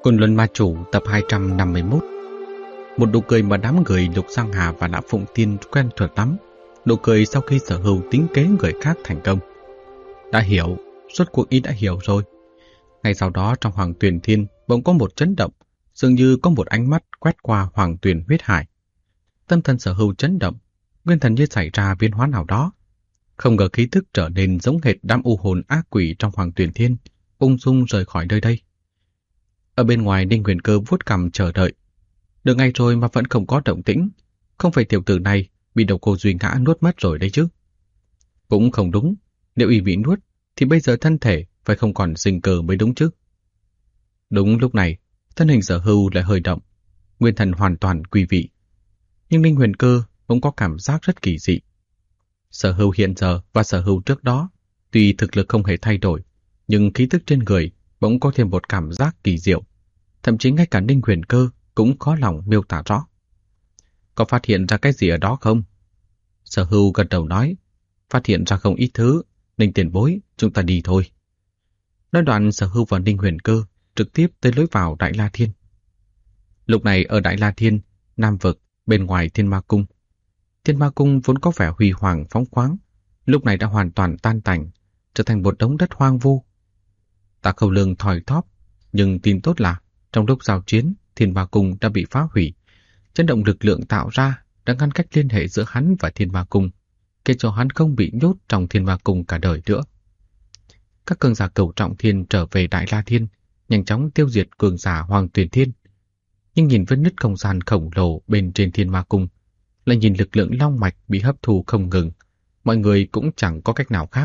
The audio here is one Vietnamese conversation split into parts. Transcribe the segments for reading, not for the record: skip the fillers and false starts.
Côn Luân Ma Chủ tập 251. Một nụ cười mà đám người Lục Giang Hà và Lã Phụng Tiên quen thuộc lắm. Nụ cười sau khi Sở Hưu tính kế người khác thành công. Đã hiểu, rốt cuộc y đã hiểu rồi. Ngay sau đó trong Hoàng Tuyền Thiên bỗng có một chấn động, dường như có một ánh mắt quét qua Hoàng Tuyền huyết hải. Tâm thần Sở Hưu chấn động, nguyên thần như xảy ra biến hóa nào đó. Không ngờ khí thức trở nên giống hệt đám u hồn ác quỷ trong Hoàng Tuyền Thiên, ung dung rời khỏi nơi đây. Ở bên ngoài, Ninh Huyền Cơ vuốt cằm chờ đợi. Được ngày rồi mà vẫn không có động tĩnh, không phải tiểu tử này bị độc cô Duy Ngã nuốt mất rồi đấy chứ. Cũng không đúng, nếu y bị nuốt thì bây giờ thân thể phải không còn sinh cơ mới đúng chứ. Đúng lúc này, thân hình Sở Hưu lại hơi động, nguyên thần hoàn toàn quy vị. Nhưng Ninh Huyền Cơ cũng có cảm giác rất kỳ dị. Sở Hưu hiện giờ và Sở Hưu trước đó, tuy thực lực không hề thay đổi, nhưng khí tức trên người bỗng có thêm một cảm giác kỳ diệu. Thậm chí ngay cả Ninh Huyền Cơ cũng khó lòng miêu tả rõ. Có phát hiện ra cái gì ở đó không? Sở Hưu gật đầu nói, phát hiện ra không ít thứ. Ninh tiền bối, chúng ta đi thôi. Nói đoạn, Sở Hưu và Ninh Huyền Cơ trực tiếp tới lối vào Đại La Thiên. Lúc này ở Đại La Thiên, Nam Vực, bên ngoài Thiên Ma Cung. Thiên Ma Cung vốn có vẻ huy hoàng phóng khoáng, lúc này đã hoàn toàn tan tành, trở thành một đống đất hoang vu. Tạ Khâu Lương thoi thóp, nhưng tin tốt là trong lúc giao chiến, Thiên Ma Cung đã bị phá hủy. Chấn động lực lượng tạo ra đã ngăn cách liên hệ giữa hắn và Thiên Ma Cung, khiến cho hắn không bị nhốt trong Thiên Ma Cung cả đời nữa. Các cường giả Cửu Trọng Thiên trở về Đại La Thiên, nhanh chóng tiêu diệt cường giả Hoàng Tuyền Thiên. Nhưng nhìn vết nứt không gian khổng lồ bên trên Thiên Ma Cung, lại nhìn lực lượng long mạch bị hấp thu không ngừng, mọi người cũng chẳng có cách nào khác.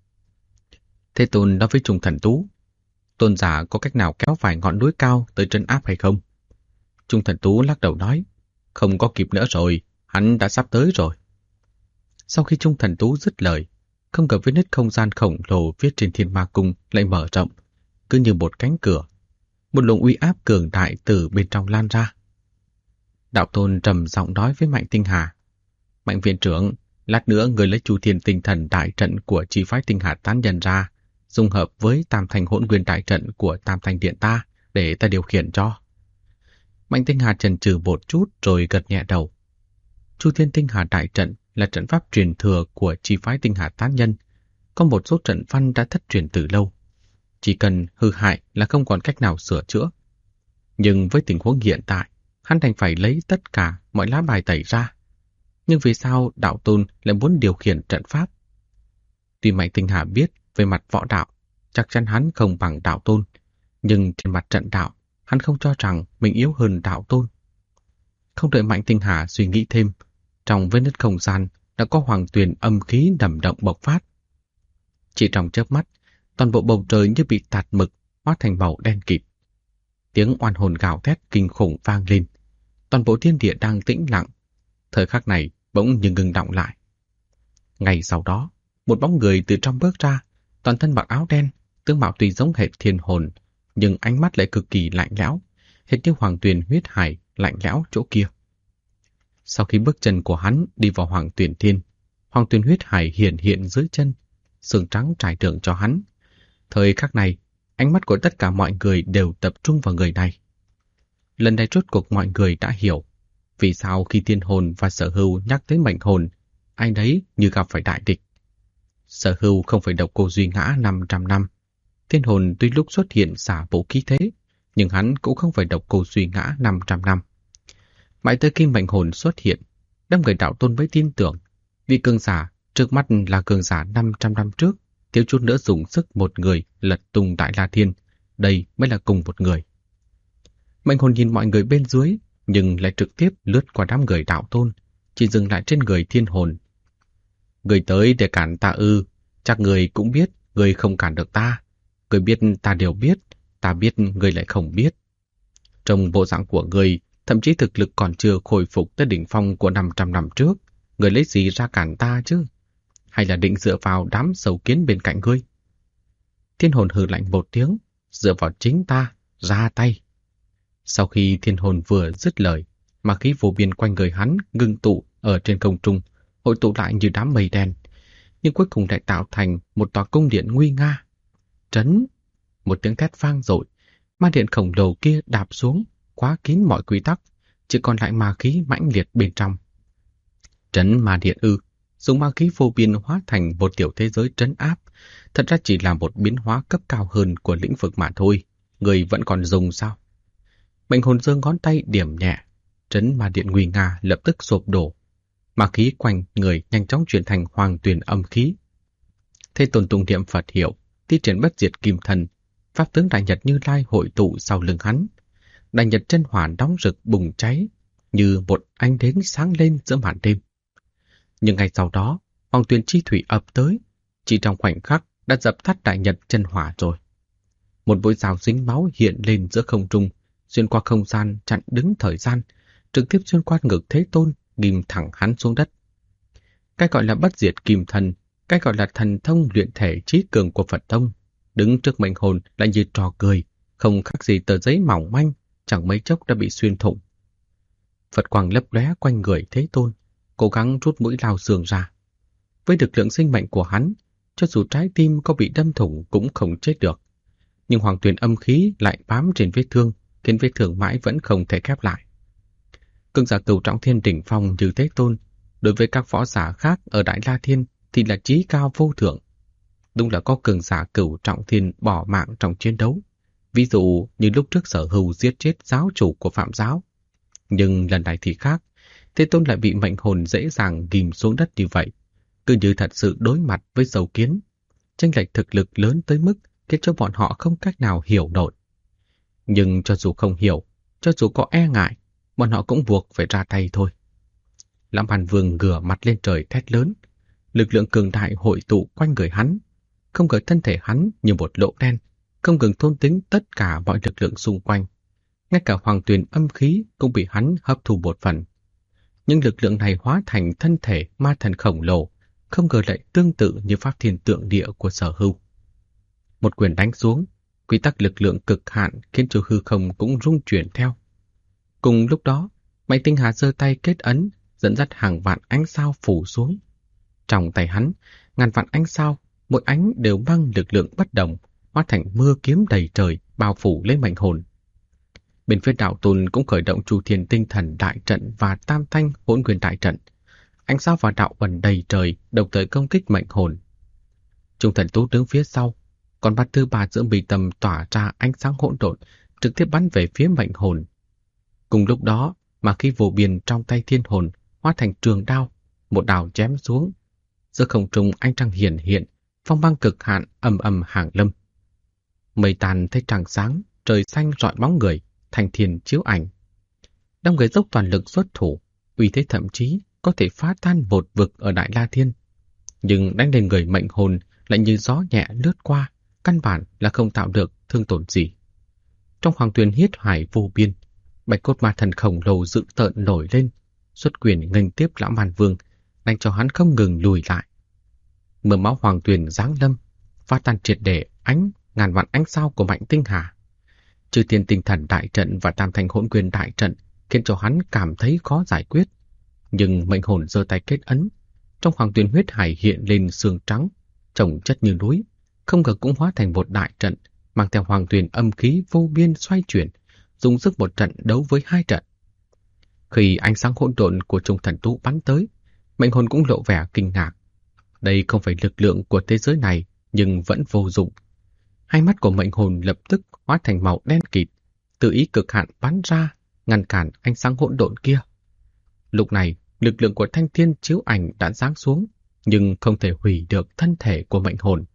Thế Tôn nói với Trung Thần Tú, tôn giả có cách nào kéo vài ngọn núi cao tới trấn áp hay không? Trung Thần Tú lắc đầu nói, không có kịp nữa rồi, hắn đã sắp tới rồi. Sau khi Trung Thần Tú dứt lời, không ngờ vết nứt không gian khổng lồ viết trên Thiên Ma Cung lại mở rộng, cứ như một cánh cửa. Một luồng uy áp cường đại từ bên trong lan ra. Đạo Tôn trầm giọng nói với Mạnh Tinh Hà, Mạnh viện trưởng, lát nữa người lấy Chu Thiên Tinh Thần đại trận của chi phái Tinh Hà tán nhân ra, dung hợp với Tam Thanh Hỗn Nguyên đại trận của Tam Thanh Điện ta để ta điều khiển cho. Mạnh Tinh Hà chần chừ một chút rồi gật nhẹ đầu. Chu Thiên Tinh Hà đại trận là trận pháp truyền thừa của chi phái Tinh Hà tán nhân, có một số trận văn đã thất truyền từ lâu, chỉ cần hư hại là không còn cách nào sửa chữa. Nhưng với tình huống hiện tại, hắn đành phải lấy tất cả mọi lá bài tẩy ra. Nhưng vì sao Đạo Tôn lại muốn điều khiển trận pháp? Tuy Mạnh Tinh Hà biết về mặt võ đạo, chắc chắn hắn không bằng Đạo Tôn, nhưng trên mặt trận đạo, hắn không cho rằng mình yếu hơn Đạo Tôn. Không đợi Mạnh Tinh Hà suy nghĩ thêm, trong vết nứt không gian đã có hoàng tuyền âm khí đầm động bộc phát. Chỉ trong chớp mắt, toàn bộ bầu trời như bị tạt mực, hóa thành màu đen kịt. Tiếng oan hồn gào thét kinh khủng vang lên. Toàn bộ thiên địa đang tĩnh lặng. Thời khắc này bỗng như ngừng đọng lại. Ngay sau đó, một bóng người từ trong bước ra, toàn thân mặc áo đen, tướng mạo tuy giống hệt thiên hồn, nhưng ánh mắt lại cực kỳ lạnh lẽo, hệt như Hoàng Tuyền huyết hải lạnh lẽo chỗ kia. Sau khi bước chân của hắn đi vào Hoàng Tuyền Thiên, Hoàng Tuyền huyết hải hiển hiện dưới chân, xương trắng trải đường cho hắn. Thời khắc này, ánh mắt của tất cả mọi người đều tập trung vào người này. Lần này rốt cuộc mọi người đã hiểu vì sao khi Thiên Hồn và Sở Hưu nhắc tới mệnh hồn, ai đấy như gặp phải đại địch. Sở Hưu không phải độc cô Duy Ngã 500 năm. Thiên Hồn tuy lúc xuất hiện xả vũ khí thế, nhưng hắn cũng không phải độc cô Duy Ngã 500 năm. Mãi tới khi mệnh hồn xuất hiện, đám người Đạo Tôn mới tin tưởng, vì cường giả trước mắt là cường giả 500 năm trước, thiếu chút nữa dùng sức một người lật tung Đại La Thiên, đây mới là cùng một người. Mệnh hồn nhìn mọi người bên dưới, nhưng lại trực tiếp lướt qua đám người Đạo Tôn, chỉ dừng lại trên người Thiên Hồn. Người tới để cản ta ư? Chắc người cũng biết, người không cản được ta. Người biết ta đều biết, ta biết người lại không biết. Trong bộ dạng của người, thậm chí thực lực còn chưa khôi phục tới đỉnh phong của 500 năm trước, người lấy gì ra cản ta chứ? Hay là định dựa vào đám sâu kiến bên cạnh ngươi? Thiên Hồn hừ lạnh một tiếng, dựa vào chính ta, ra tay. Sau khi Thiên Hồn vừa dứt lời, mà khí vô biên quanh người hắn ngưng tụ ở trên không trung, hội tụ lại như đám mây đen, nhưng cuối cùng lại tạo thành một tòa cung điện nguy nga. Trấn! Một tiếng thét vang dội, Ma điện khổng lồ kia đạp xuống, khóa kín mọi quy tắc, chỉ còn lại ma khí mãnh liệt bên trong. Trấn ma điện ư? Dùng ma khí vô biên hóa thành một tiểu thế giới trấn áp, thật ra chỉ là một biến hóa cấp cao hơn của lĩnh vực mà thôi. Người vẫn còn dùng sao? Mệnh hồn giơ ngón tay điểm nhẹ, trấn ma điện nguy nga lập tức sụp đổ. Ma khí quanh người nhanh chóng chuyển thành hoàng tuyền âm khí. Thế Tôn tụng niệm Phật hiệu, thi triển bất diệt kim thần, pháp tướng Đại Nhật Như Lai hội tụ sau lưng hắn. Đại Nhật chân hỏa nóng rực bùng cháy, như một ánh nến sáng lên giữa màn đêm. Nhưng ngay sau đó, hoàng tuyền chi thủy ập tới, chỉ trong khoảnh khắc đã dập tắt Đại Nhật chân hỏa rồi. Một mũi rào dính máu hiện lên giữa không trung, xuyên qua không gian chặn đứng thời gian, trực tiếp xuyên qua ngực Thế Tôn, ghim thẳng hắn xuống đất. Cái gọi là bất diệt kim thần, cái gọi là thần thông luyện thể trí cường của Phật tông, đứng trước mệnh hồn lại như trò cười, không khác gì tờ giấy mỏng manh, chẳng mấy chốc đã bị xuyên thủng. Phật quang lấp lóe quanh người Thế Tôn, cố gắng rút mũi lao xương ra. Với lực lượng sinh mệnh của hắn, cho dù trái tim có bị đâm thủng cũng không chết được. Nhưng hoàng tuyền âm khí lại bám trên vết thương, khiến vết thương mãi vẫn không thể khép lại. Cường giả cửu trọng thiên đỉnh phong như Thế Tôn, đối với các võ giả khác ở Đại La Thiên thì là chí cao vô thượng. Đúng là có cường giả cửu trọng thiên bỏ mạng trong chiến đấu. Ví dụ như lúc trước Sở Hưu giết chết giáo chủ của Phạm giáo. Nhưng lần này thì khác, Thế Tôn lại bị mệnh hồn dễ dàng ghim xuống đất như vậy, cứ như thật sự đối mặt với sâu kiến. Chênh lệch thực lực lớn tới mức khiến cho bọn họ không cách nào hiểu nổi. Nhưng cho dù không hiểu, cho dù có e ngại, bọn họ cũng buộc phải ra tay thôi. Lãm Hàn Vương ngửa mặt lên trời thét lớn, lực lượng cường đại hội tụ quanh người hắn, không ngờ thân thể hắn như một lỗ đen, không ngừng thôn tính tất cả mọi lực lượng xung quanh. Ngay cả hoàng tuyền âm khí cũng bị hắn hấp thu một phần. Nhưng lực lượng này hóa thành thân thể ma thần khổng lồ, không ngờ lại tương tự như pháp thiên tượng địa của Sở Hưu. Một quyền đánh xuống, quy tắc lực lượng cực hạn khiến cho hư không cũng rung chuyển theo. Cùng lúc đó, Mạnh Tinh Hà giơ tay kết ấn, dẫn dắt hàng vạn ánh sao phủ xuống. Trong tay hắn, ngàn vạn ánh sao, mỗi ánh đều mang lực lượng bất đồng, hóa thành mưa kiếm đầy trời, bao phủ lấy mệnh hồn. Bên phía đạo tôn cũng khởi động Chu Thiên Tinh Thần đại trận và Tam Thanh Hỗn Nguyên đại trận. Ánh sao và đạo ẩn đầy trời đồng thời công kích mệnh hồn. Trung Thần Tú đứng phía sau, còn bát thứ ba giữa mi tâm tỏa ra ánh sáng hỗn độn, trực tiếp bắn về phía mệnh hồn. Cùng lúc đó, mà khí vô biên trong tay thiên hồn hóa thành trường đao, một đao chém xuống. Giữa không trung ánh trăng hiển hiện, phong băng cực hạn ầm ầm hàng lâm. Mây tàn thấy trăng sáng, trời xanh rọi bóng người, thành thiên chiếu ảnh. Đám người dốc toàn lực xuất thủ, uy thế thậm chí có thể phá tan một vực ở Đại La Thiên. Nhưng đánh lên người mệnh hồn lại như gió nhẹ lướt qua, căn bản là không tạo được thương tổn gì. Trong hoàng tuyền hiết hải vô biên, bạch cốt ma thần khổng lồ dữ tợn nổi lên, xuất quyền nghênh tiếp Lãm Hàn Vương, đánh cho hắn không ngừng lùi lại. Mưa máu hoàng tuyền giáng lâm, phá tan triệt để ngàn vạn ánh sao của Mạnh Tinh Hà. Chư Thiên Tinh Thần đại trận và Tam Thanh Hỗn Nguyên đại trận khiến cho hắn cảm thấy khó giải quyết. Nhưng mệnh hồn giơ tay kết ấn, trong hoàng tuyền huyết hải hiện lên sương trắng, chồng chất như núi, không ngờ cũng hóa thành một đại trận, mang theo hoàng tuyền âm khí vô biên xoay chuyển, dùng sức một trận đấu với hai trận. Khi ánh sáng hỗn độn của Trung Thần Tú bắn tới, mệnh hồn cũng lộ vẻ kinh ngạc. Đây không phải lực lượng của thế giới này, nhưng vẫn vô dụng. Hai mắt của mệnh hồn lập tức hóa thành màu đen kịt, tự ý cực hạn bắn ra, ngăn cản ánh sáng hỗn độn kia. Lúc này, lực lượng của thanh thiên chiếu ảnh đã giáng xuống, nhưng không thể hủy được thân thể của mệnh hồn.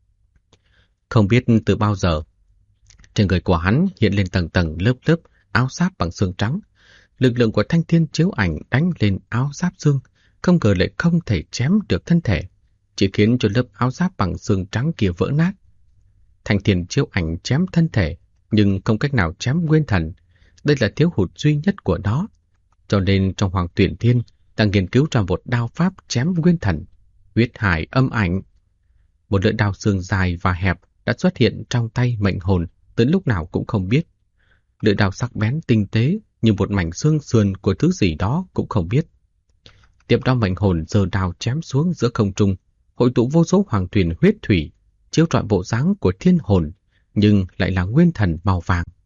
Không biết từ bao giờ, trên người của hắn hiện lên tầng tầng lớp lớp áo giáp bằng xương trắng. Lực lượng của thanh thiên chiếu ảnh đánh lên áo giáp xương, không ngờ lại không thể chém được thân thể, chỉ khiến cho lớp áo giáp bằng xương trắng kia vỡ nát. Thanh thiên chiếu ảnh chém thân thể, nhưng không cách nào chém nguyên thần. Đây là thiếu hụt duy nhất của nó. Cho nên trong Hoàng Tuyển Thiên đang nghiên cứu ra một đao pháp chém nguyên thần, huyết hải âm ảnh. Một lưỡi đao xương dài và hẹp đã xuất hiện trong tay mệnh hồn tới lúc nào cũng không biết. Lưỡi đao sắc bén tinh tế như một mảnh xương sườn của thứ gì đó cũng không biết. Tiếp đó mệnh hồn giơ đao chém xuống giữa không trung, hội tụ vô số hoàng thuyền huyết thủy, chiếu rọi bộ dáng của thiên hồn, nhưng lại là nguyên thần màu vàng.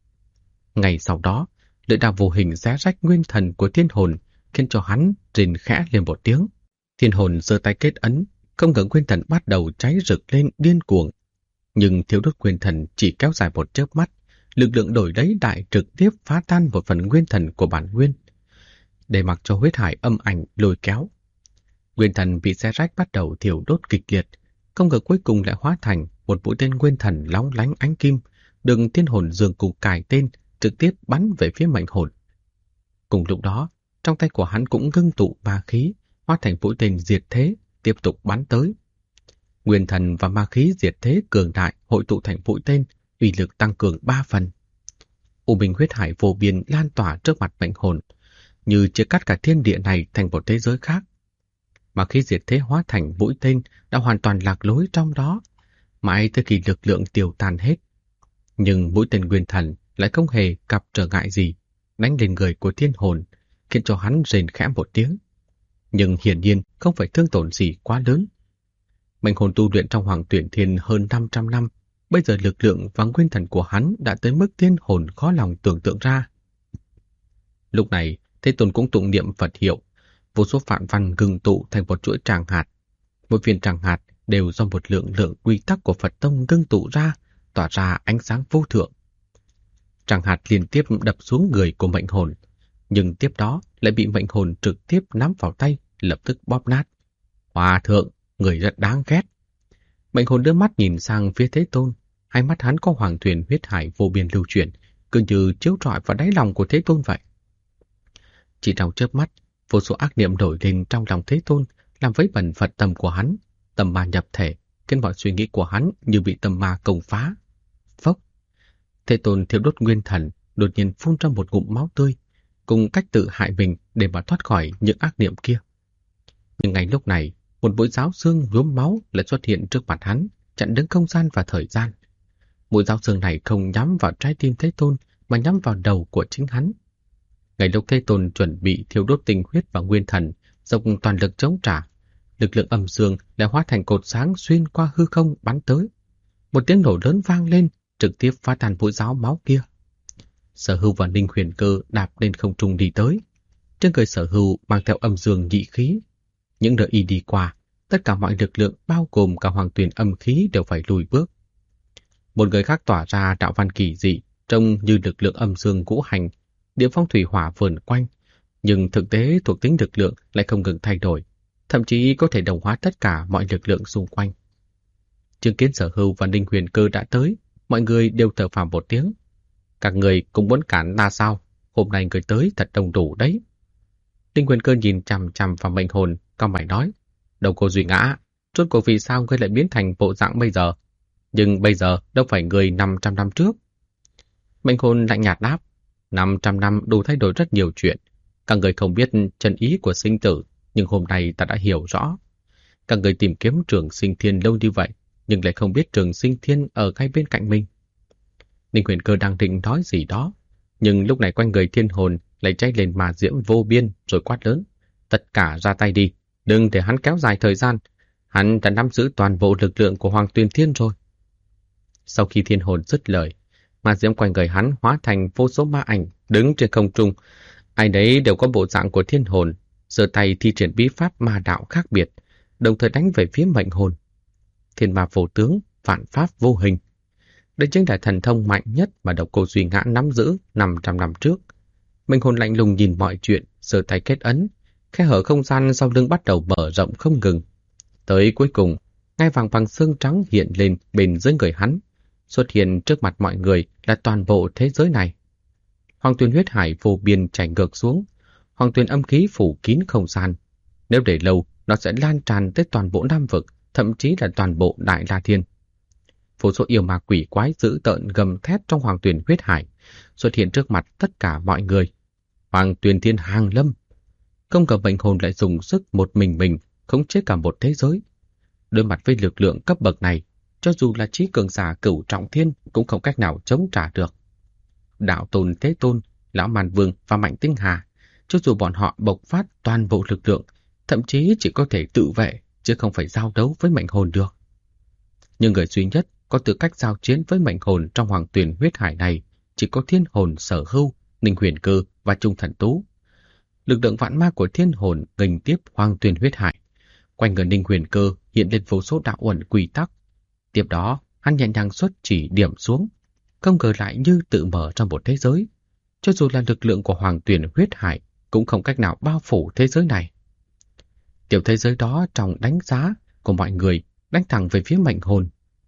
Ngày sau đó, lưỡi đao vô hình xé rách nguyên thần của thiên hồn, khiến cho hắn rên khẽ lên một tiếng. Thiên hồn giơ tay kết ấn, không ngờ nguyên thần bắt đầu cháy rực lên điên cuồng. Nhưng thiếu đốt nguyên thần chỉ kéo dài một chớp mắt, lực lượng đổi lấy đại trực tiếp phá tan một phần nguyên thần của bản nguyên, để mặc cho huyết hải âm ảnh lôi kéo. Nguyên thần bị xé rách bắt đầu thiêu đốt kịch liệt, không ngờ cuối cùng lại hóa thành một mũi tên nguyên thần lóng lánh ánh kim, được thiên hồn dương cùng cài tên, trực tiếp bắn về phía mệnh hồn. Cùng lúc đó, trong tay của hắn cũng ngưng tụ ma khí, hóa thành mũi tên diệt thế, tiếp tục bắn tới. Nguyên thần và ma khí diệt thế cường đại hội tụ thành mũi tên, uy lực tăng cường 3 phần. U minh huyết hải vô biên lan tỏa trước mặt mệnh hồn, như chia cắt cả thiên địa này thành một thế giới khác. Ma khí diệt thế hóa thành mũi tên đã hoàn toàn lạc lối trong đó, mãi tới khi lực lượng tiêu tan hết. Nhưng mũi tên nguyên thần lại không hề gặp trở ngại gì, đánh lên người của thiên hồn, khiến cho hắn rên khẽ một tiếng. Nhưng hiển nhiên không phải thương tổn gì quá lớn. Mệnh hồn tu luyện trong Hoàng Tuyển Thiên hơn 500 năm, bây giờ lực lượng và nguyên thần của hắn đã tới mức thiên hồn khó lòng tưởng tượng ra. Lúc này, Thế Tôn cũng tụng niệm Phật hiệu, vô số phạn văn ngưng tụ thành một chuỗi tràng hạt. Một viên tràng hạt đều do một lượng quy tắc của Phật tông ngưng tụ ra, tỏa ra ánh sáng vô thượng. Tràng hạt liên tiếp đập xuống người của mệnh hồn, nhưng tiếp đó lại bị mệnh hồn trực tiếp nắm vào tay, lập tức bóp nát. Hòa thượng, người rất đáng ghét. Mệnh hồn đưa mắt nhìn sang phía Thế Tôn, hai mắt hắn có hoàng thuyền huyết hải vô biên lưu chuyển, cứ như chiếu rọi vào đáy lòng của Thế Tôn vậy. Chỉ trong chớp mắt, vô số ác niệm nổi lên trong lòng Thế Tôn, làm vấy bẩn Phật tâm của hắn, tâm ma nhập thể, khiến mọi suy nghĩ của hắn như bị tâm ma công phá. Phốc! Thế Tôn thiêu đốt nguyên thần, đột nhiên phun ra một ngụm máu tươi, cùng cách tự hại mình để mà thoát khỏi những ác niệm kia. Nhưng ngay lúc này, một mũi giáo xương nhuốm máu lại xuất hiện trước mặt hắn, chặn đứng không gian và thời gian. Mũi giáo xương này không nhắm vào trái tim Thế Tôn, mà nhắm vào đầu của chính hắn. Ngay lúc Thế Tôn chuẩn bị thiêu đốt tinh huyết và nguyên thần, dốc toàn lực chống trả, lực lượng âm dương lại hóa thành cột sáng xuyên qua hư không bắn tới. Một tiếng nổ lớn vang lên, trực tiếp phá tan mũi giáo máu kia. Sở Hưu và Ninh Huyền Cơ đạp lên không trung đi tới. Trên người Sở Hưu mang theo âm dương nhị khí. Những nơi y đi qua, tất cả mọi lực lượng bao gồm cả hoàng tuyền âm khí đều phải lùi bước. Một người khác tỏa ra đạo văn kỳ dị, trông như lực lượng âm dương ngũ hành, địa phong thủy hỏa vờn quanh, nhưng thực tế thuộc tính lực lượng lại không ngừng thay đổi, thậm chí có thể đồng hóa tất cả mọi lực lượng xung quanh. Chứng kiến Sở Hưu và Ninh Huyền Cơ đã tới, mọi người đều thở phào một tiếng. Các người cũng muốn cản ta sao? Hôm nay người tới thật đông đủ đấy. Ninh Huyền Cơ nhìn chằm chằm vào mệnh hồn, cau mày nói: Đâu cô Duy Ngã, rốt cuộc vì sao ngươi lại biến thành bộ dạng bây giờ? Nhưng bây giờ đâu phải người 500 năm trước. Mệnh hồn lạnh nhạt đáp: 500 năm đủ thay đổi rất nhiều chuyện. Các người không biết chân ý của sinh tử, nhưng hôm nay ta đã hiểu rõ. Các người tìm kiếm Trường Sinh Thiên lâu như vậy, nhưng lại không biết Trường Sinh Thiên ở ngay bên cạnh mình. Ninh Huyền Cơ đang định nói gì đó, nhưng lúc này quanh người thiên hồn lại cháy lên mà diễm vô biên, rồi quát lớn: Tất cả ra tay đi, đừng để hắn kéo dài thời gian. Hắn đã nắm giữ toàn bộ lực lượng của Hoàng Tuyền Thiên rồi. Sau khi thiên hồn dứt lời, ma diễm quanh người hắn hóa thành vô số ma ảnh đứng trên không trung. Ai đấy đều có bộ dạng của thiên hồn, giơ tay thi triển bí pháp ma đạo khác biệt, đồng thời đánh về phía mệnh hồn. Thiên ma vô tướng, vạn pháp vô hình. Đây chính là thần thông mạnh nhất mà Độc Cô Duy Ngã nắm giữ 500 năm trước. Mệnh hồn lạnh lùng nhìn mọi chuyện, giơ tay kết ấn, khe hở không gian sau lưng bắt đầu mở rộng không ngừng. Tới cuối cùng, ngai vàng bằng xương trắng hiện lên bên dưới người hắn, xuất hiện trước mặt mọi người là toàn bộ thế giới này. Hoàng tuyền huyết hải vô biên chảy ngược xuống, hoàng tuyền âm khí phủ kín không gian. Nếu để lâu, nó sẽ lan tràn tới toàn bộ Nam Vực, thậm chí là toàn bộ Đại La Thiên. Vô số yêu ma quỷ quái dữ tợn gầm thét trong hoàng tuyền huyết hải xuất hiện trước mặt tất cả mọi người. Hoàng Tuyền Thiên hàng lâm. Không ngờ mệnh hồn lại dùng sức một mình khống chế cả một thế giới. Đối mặt với lực lượng cấp bậc này, cho dù là trí cường giả cửu trọng thiên cũng không cách nào chống trả được. Đạo Tôn Thế Tôn, Lão Màn Vương và Mạnh Tinh Hà, cho dù bọn họ bộc phát toàn bộ lực lượng, thậm chí chỉ có thể tự vệ, chứ không phải giao đấu với mệnh hồn được. Nhưng người duy nhất có tư cách giao chiến với mệnh hồn trong hoàng tuyền huyết hải này chỉ có Thiên Hồn, Sở Hưu, Ninh Huyền Cơ và Trung Thần Tú. Lực lượng vạn ma của Thiên Hồn nghênh tiếp Hoàng Tuyền huyết hải. Quanh người Ninh Huyền Cơ hiện lên vô số đạo uẩn quy tắc. Tiếp đó, hắn nhẹ nhàng xuất chỉ điểm xuống, không ngờ lại như tự mở ra một thế giới. Cho dù là lực lượng của Hoàng Tuyền huyết hải cũng không cách nào bao phủ thế giới này. Tiểu thế giới đó trong đánh giá của mọi người đánh thẳng về phía mệnh hồn.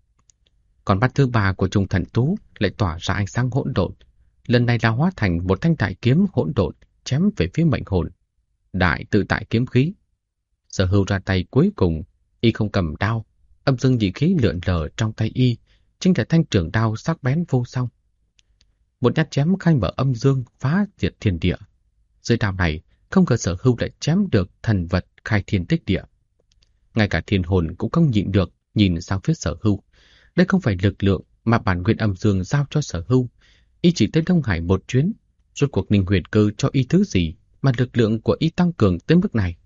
Còn mắt thứ ba của Trung Thần Tú lại tỏa ra ánh sáng hỗn độn, lần này là hóa thành một thanh đại kiếm hỗn độn chém về phía mệnh hồn. Đại tự tại kiếm khí. Sở Hưu ra tay cuối cùng, y không cầm đao, âm dương dị khí lượn lờ trong tay y, chính là thanh trường đao sắc bén vô song. Một nhát chém khai mở âm dương, phá diệt thiên địa. Dưới đao này, không ngờ Sở Hưu lại chém được thần vật khai thiên tích địa. Ngay cả Thiên Hồn cũng không nhịn được nhìn sang phía Sở Hưu. Đây không phải lực lượng mà bản nguyên âm dương giao cho Sở Hưu. Y chỉ tới Đông Hải một chuyến, rốt cuộc Ninh Huyền Cơ cho y thứ gì mà lực lượng của y tăng cường tới mức này.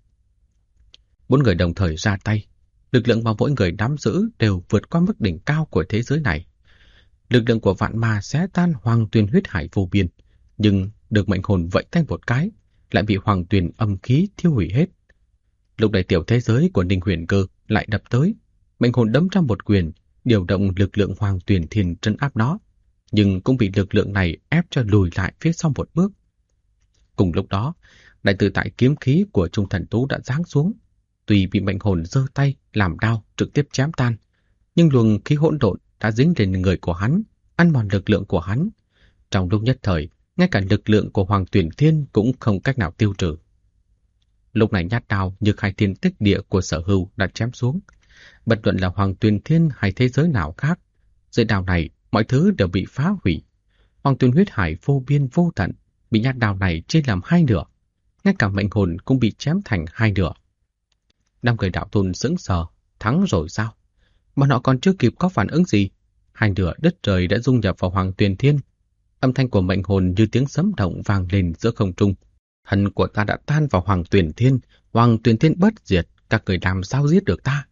Bốn người đồng thời ra tay, lực lượng mà mỗi người nắm giữ đều vượt qua mức đỉnh cao của thế giới này. Lực lượng của vạn ma xé tan Hoàng Tuyền huyết hải vô biên, nhưng được mệnh hồn vẫy tay một cái, lại bị Hoàng Tuyền âm khí thiêu hủy hết. Lúc này tiểu thế giới của Ninh Huyền Cơ lại đập tới, mệnh hồn đấm ra một quyền, điều động lực lượng Hoàng Tuyền Thiên trấn áp nó, nhưng cũng bị lực lượng này ép cho lùi lại phía sau một bước. Cùng lúc đó, đại tự tại kiếm khí của Trung Thần Tú đã giáng xuống, tuy bị mệnh hồn giơ tay làm đao trực tiếp chém tan, nhưng luồng khí hỗn độn đã dính lên người của hắn, ăn mòn lực lượng của hắn. Trong lúc nhất thời, ngay cả lực lượng của Hoàng Tuyền Thiên cũng không cách nào tiêu trừ. Lúc này nhát đao như khai thiên tích địa của Sở Hưu đã chém xuống. Bất luận là Hoàng Tuyền Thiên hay thế giới nào khác, dưới đao này mọi thứ đều bị phá hủy. Hoàng Tuyền huyết hải vô biên vô tận bị nhát đao này chia làm hai nửa, ngay cả mệnh hồn cũng bị chém thành hai nửa. Năm người đạo tôn sững sờ, thắng rồi sao? Bọn họ còn chưa kịp có phản ứng gì, hai nửa đất trời đã dung nhập vào Hoàng Tuyền Thiên. Âm thanh của mệnh hồn như tiếng sấm động vang lên giữa không trung. Hận của ta đã tan vào Hoàng Tuyền Thiên bất diệt, các người làm sao giết được ta?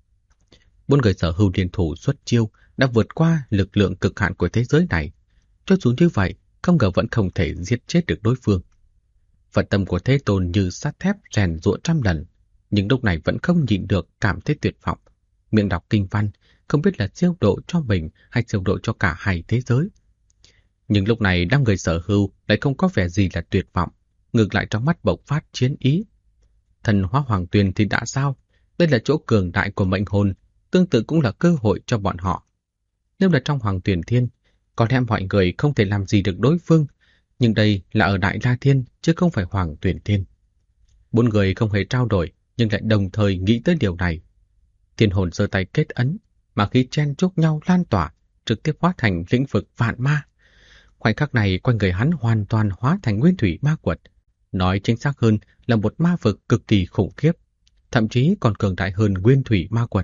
Bốn người Sở Hưu liên thủ xuất chiêu đã vượt qua lực lượng cực hạn của thế giới này. Cho dù như vậy, không ngờ vẫn không thể giết chết được đối phương. Phật tâm của Thế Tôn như sắt thép rèn giũa trăm lần, nhưng lúc này vẫn không nhịn được cảm thấy tuyệt vọng. Miệng đọc kinh văn, không biết là siêu độ cho mình hay siêu độ cho cả hai thế giới. Nhưng lúc này năm người Sở Hưu lại không có vẻ gì là tuyệt vọng, ngược lại trong mắt bộc phát chiến ý. Thần hóa Hoàng Tuyền thì đã sao? Đây là chỗ cường đại của mệnh hồn, tương tự cũng là cơ hội cho bọn họ. Nếu là trong Hoàng Tuyền Thiên, có lẽ mọi người không thể làm gì được đối phương, nhưng đây là ở Đại La Thiên chứ không phải Hoàng Tuyền Thiên. Bốn người không hề trao đổi, nhưng lại đồng thời nghĩ tới điều này. Thiên Hồn giơ tay kết ấn, mà khí chen chúc nhau lan tỏa, trực tiếp hóa thành lĩnh vực vạn ma. Khoảnh khắc này quanh người hắn hoàn toàn hóa thành nguyên thủy ma quật, nói chính xác hơn là một ma vực cực kỳ khủng khiếp, thậm chí còn cường đại hơn nguyên thủy ma quật.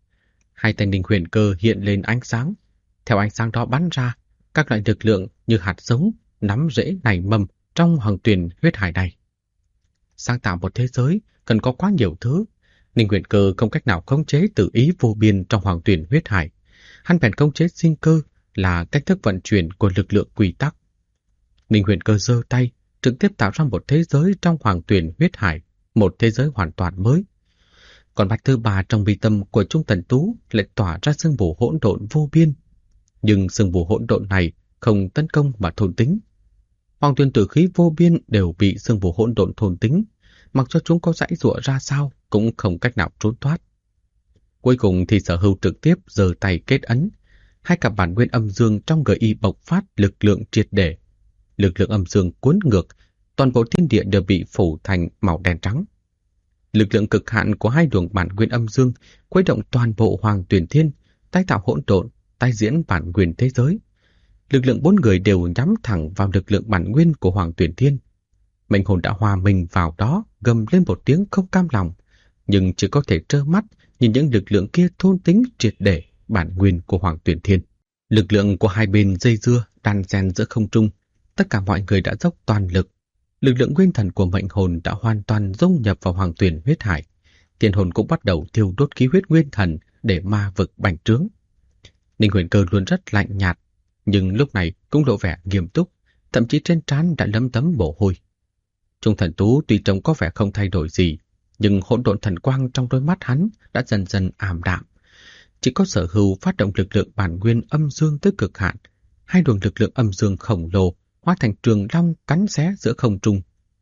Hai tay Ninh Huyền Cơ hiện lên ánh sáng, theo ánh sáng đó bắn ra, các loại lực lượng như hạt giống nắm rễ nảy mầm trong Hoàng Tuyền huyết hải này. Sáng tạo một thế giới cần có quá nhiều thứ, Ninh Huyền Cơ không cách nào khống chế tự ý vô biên trong Hoàng Tuyền huyết hải. Hắn bèn khống chế sinh cơ là cách thức vận chuyển của lực lượng quy tắc. Ninh Huyền Cơ giơ tay, trực tiếp tạo ra một thế giới trong Hoàng Tuyền huyết hải, một thế giới hoàn toàn mới. Còn mạch thứ ba trong bi tâm của Trung Thần Tú lại tỏa ra sương mù hỗn độn vô biên. Nhưng sương mù hỗn độn này không tấn công mà thôn tính. Hoàng Tuyền tử khí vô biên đều bị sương mù hỗn độn thôn tính, mặc cho chúng có giãy giụa ra sao cũng không cách nào trốn thoát. Cuối cùng thì Sở Hưu trực tiếp giơ tay kết ấn, hai cặp bản nguyên âm dương trong người y bộc phát lực lượng triệt để. Lực lượng âm dương cuốn ngược, toàn bộ thiên địa đều bị phủ thành màu đen trắng. Lực lượng cực hạn của hai luồng bản nguyên âm dương khuấy động toàn bộ Hoàng Tuyền Thiên, tái tạo hỗn độn, tái diễn bản nguyên thế giới. Lực lượng bốn người đều nhắm thẳng vào lực lượng bản nguyên của Hoàng Tuyền Thiên. Mệnh hồn đã hòa mình vào đó, gầm lên một tiếng không cam lòng, nhưng chỉ có thể trơ mắt nhìn những lực lượng kia thôn tính triệt để bản nguyên của Hoàng Tuyền Thiên. Lực lượng của hai bên dây dưa đan xen giữa không trung, tất cả mọi người đã dốc toàn lực. Lực lượng nguyên thần của mệnh hồn đã hoàn toàn dung nhập vào Hoàng Tuyền huyết hải. Thiên hồn cũng bắt đầu thiêu đốt khí huyết nguyên thần để ma vực bành trướng. Ninh Huyền Cơ luôn rất lạnh nhạt, nhưng lúc này cũng lộ vẻ nghiêm túc, thậm chí trên trán đã lấm tấm mồ hôi. Trung thần tú tuy trông có vẻ không thay đổi gì, nhưng hỗn độn thần quang trong đôi mắt hắn đã dần dần ảm đạm. Chỉ có Sở Hưu phát động lực lượng bản nguyên âm dương tới cực hạn, hai luồng lực lượng âm dương khổng lồ hóa thành trường long cắn xé giữa không trung,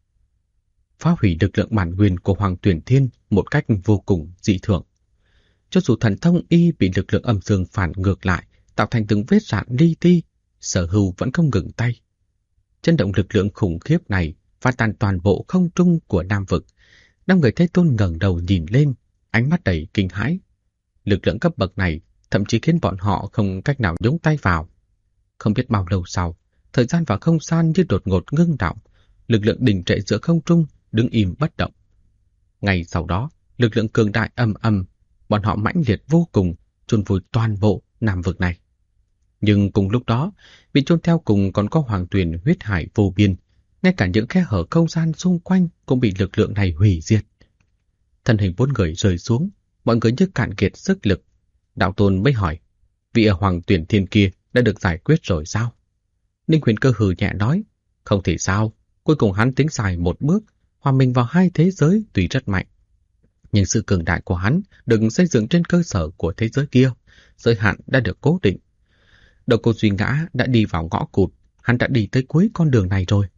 phá hủy lực lượng bản nguyên của Hoàng Tuyển Thiên một cách vô cùng dị thường. Cho dù thần thông y bị lực lượng âm dương phản ngược lại, tạo thành từng vết rạn li ti, Sở Hưu vẫn không ngừng tay. Chấn động lực lượng khủng khiếp này phá tan toàn bộ không trung của Nam Vực. Năm người Thế Tôn ngẩng đầu nhìn lên, ánh mắt đầy kinh hãi. Lực lượng cấp bậc này thậm chí khiến bọn họ không cách nào nhúng tay vào. Không biết bao lâu sau, thời gian và không gian như đột ngột ngưng đọng, lực lượng đình trệ giữa không trung đứng im bất động. Ngay sau đó, lực lượng cường đại ầm ầm, bọn họ mãnh liệt vô cùng, chôn vùi toàn bộ Nam Vực này. Nhưng cùng lúc đó, bị chôn theo cùng còn có Hoàng Tuyền huyết hải vô biên, ngay cả những khe hở không gian xung quanh cũng bị lực lượng này hủy diệt. Thân hình bốn người rơi xuống, mọi người như cạn kiệt sức lực. Đạo Tôn mới hỏi, vị ở Hoàng Tuyển Thiên kia đã được giải quyết rồi sao? Ninh Huyền Cơ hừ nhẹ nói, không thể sao, cuối cùng hắn tính sai một bước, hòa mình vào hai thế giới tuy rất mạnh. Nhưng sự cường đại của hắn đừng xây dựng trên cơ sở của thế giới kia, giới hạn đã được cố định. Độc Cô Duy Ngã đã đi vào ngõ cụt, hắn đã đi tới cuối con đường này rồi.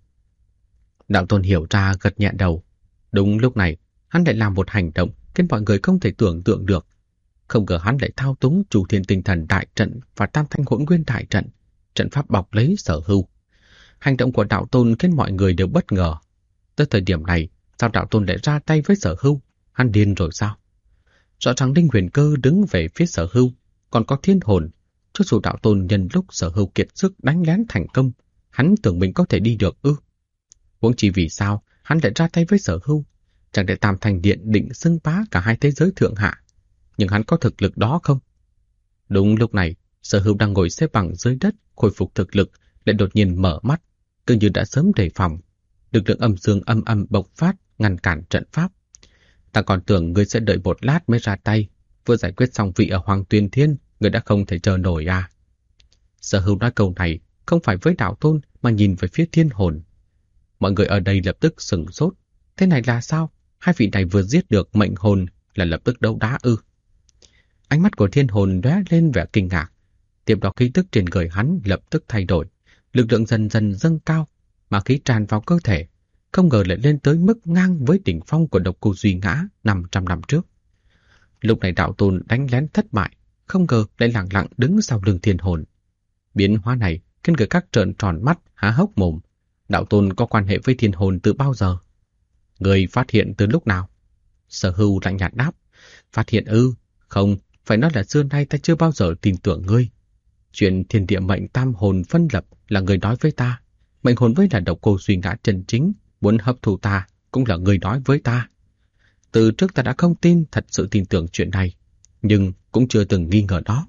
Đạo Tôn hiểu ra gật nhẹ đầu. Đúng lúc này, hắn lại làm một hành động khiến mọi người không thể tưởng tượng được. Không ngờ hắn lại thao túng Chủ Thiên Tinh Thần đại trận và Tam Thanh Hỗn Nguyên đại trận, trận pháp bọc lấy Sở Hưu. Hành động của Đạo Tôn khiến mọi người đều bất ngờ. Tới thời điểm này, sao Đạo Tôn lại ra tay với Sở Hưu? Hắn điên rồi sao? Rõ ràng Ninh Huyền Cơ đứng về phía Sở Hưu, còn có Thiên Hồn. Cho dù Đạo Tôn nhân lúc Sở Hưu kiệt sức đánh lén thành công, hắn tưởng mình có thể đi được ư? Huống chi vì sao hắn lại ra tay với Sở Hưu? Chẳng lẽ Tam Thanh Điện định xưng bá cả hai thế giới thượng hạ? Nhưng hắn có thực lực đó không? Đúng lúc này, Sở Hưu đang ngồi xếp bằng dưới đất, khôi phục thực lực, lại đột nhiên mở mắt, cứ như đã sớm đề phòng. Lực lượng âm dương âm âm bộc phát, ngăn cản trận pháp. Ta còn tưởng ngươi sẽ đợi một lát mới ra tay, vừa giải quyết xong vị ở Hoàng Tuyền Thiên, ngươi đã không thể chờ nổi à? Sở Hưu nói câu này không phải với Đạo Tôn mà nhìn về phía Thiên Hồn. Mọi người ở đây lập tức sửng sốt. Thế này là sao? Hai vị này vừa giết được mệnh hồn là lập tức đấu đá ư? Ánh mắt của Thiên Hồn lóe lên vẻ kinh ngạc. Tiếp đó khí tức trên người hắn lập tức thay đổi, lực lượng dần dần dâng cao, mà khí tràn vào cơ thể, không ngờ lại lên tới mức ngang với đỉnh phong của Độc Cô Duy Ngã 500 năm trước. Lúc này Đạo Tôn đánh lén thất bại, không ngờ lại lặng lặng đứng sau lưng Thiên Hồn. Biến hóa này khiến người khác trợn tròn mắt, há hốc mồm. Đạo Tôn có quan hệ với Thiên Hồn từ bao giờ? Người phát hiện từ lúc nào? Sở Hưu lạnh nhạt đáp. Phát hiện ư? Không, phải nói là xưa nay ta chưa bao giờ tin tưởng ngươi. Chuyện thiên địa mệnh tam hồn phân lập là người nói với ta. Mệnh hồn với là Độc Cô Duy Ngã chân chính, muốn hấp thụ ta cũng là người nói với ta. Từ trước ta đã không tin, thật sự tin tưởng chuyện này, nhưng cũng chưa từng nghi ngờ đó.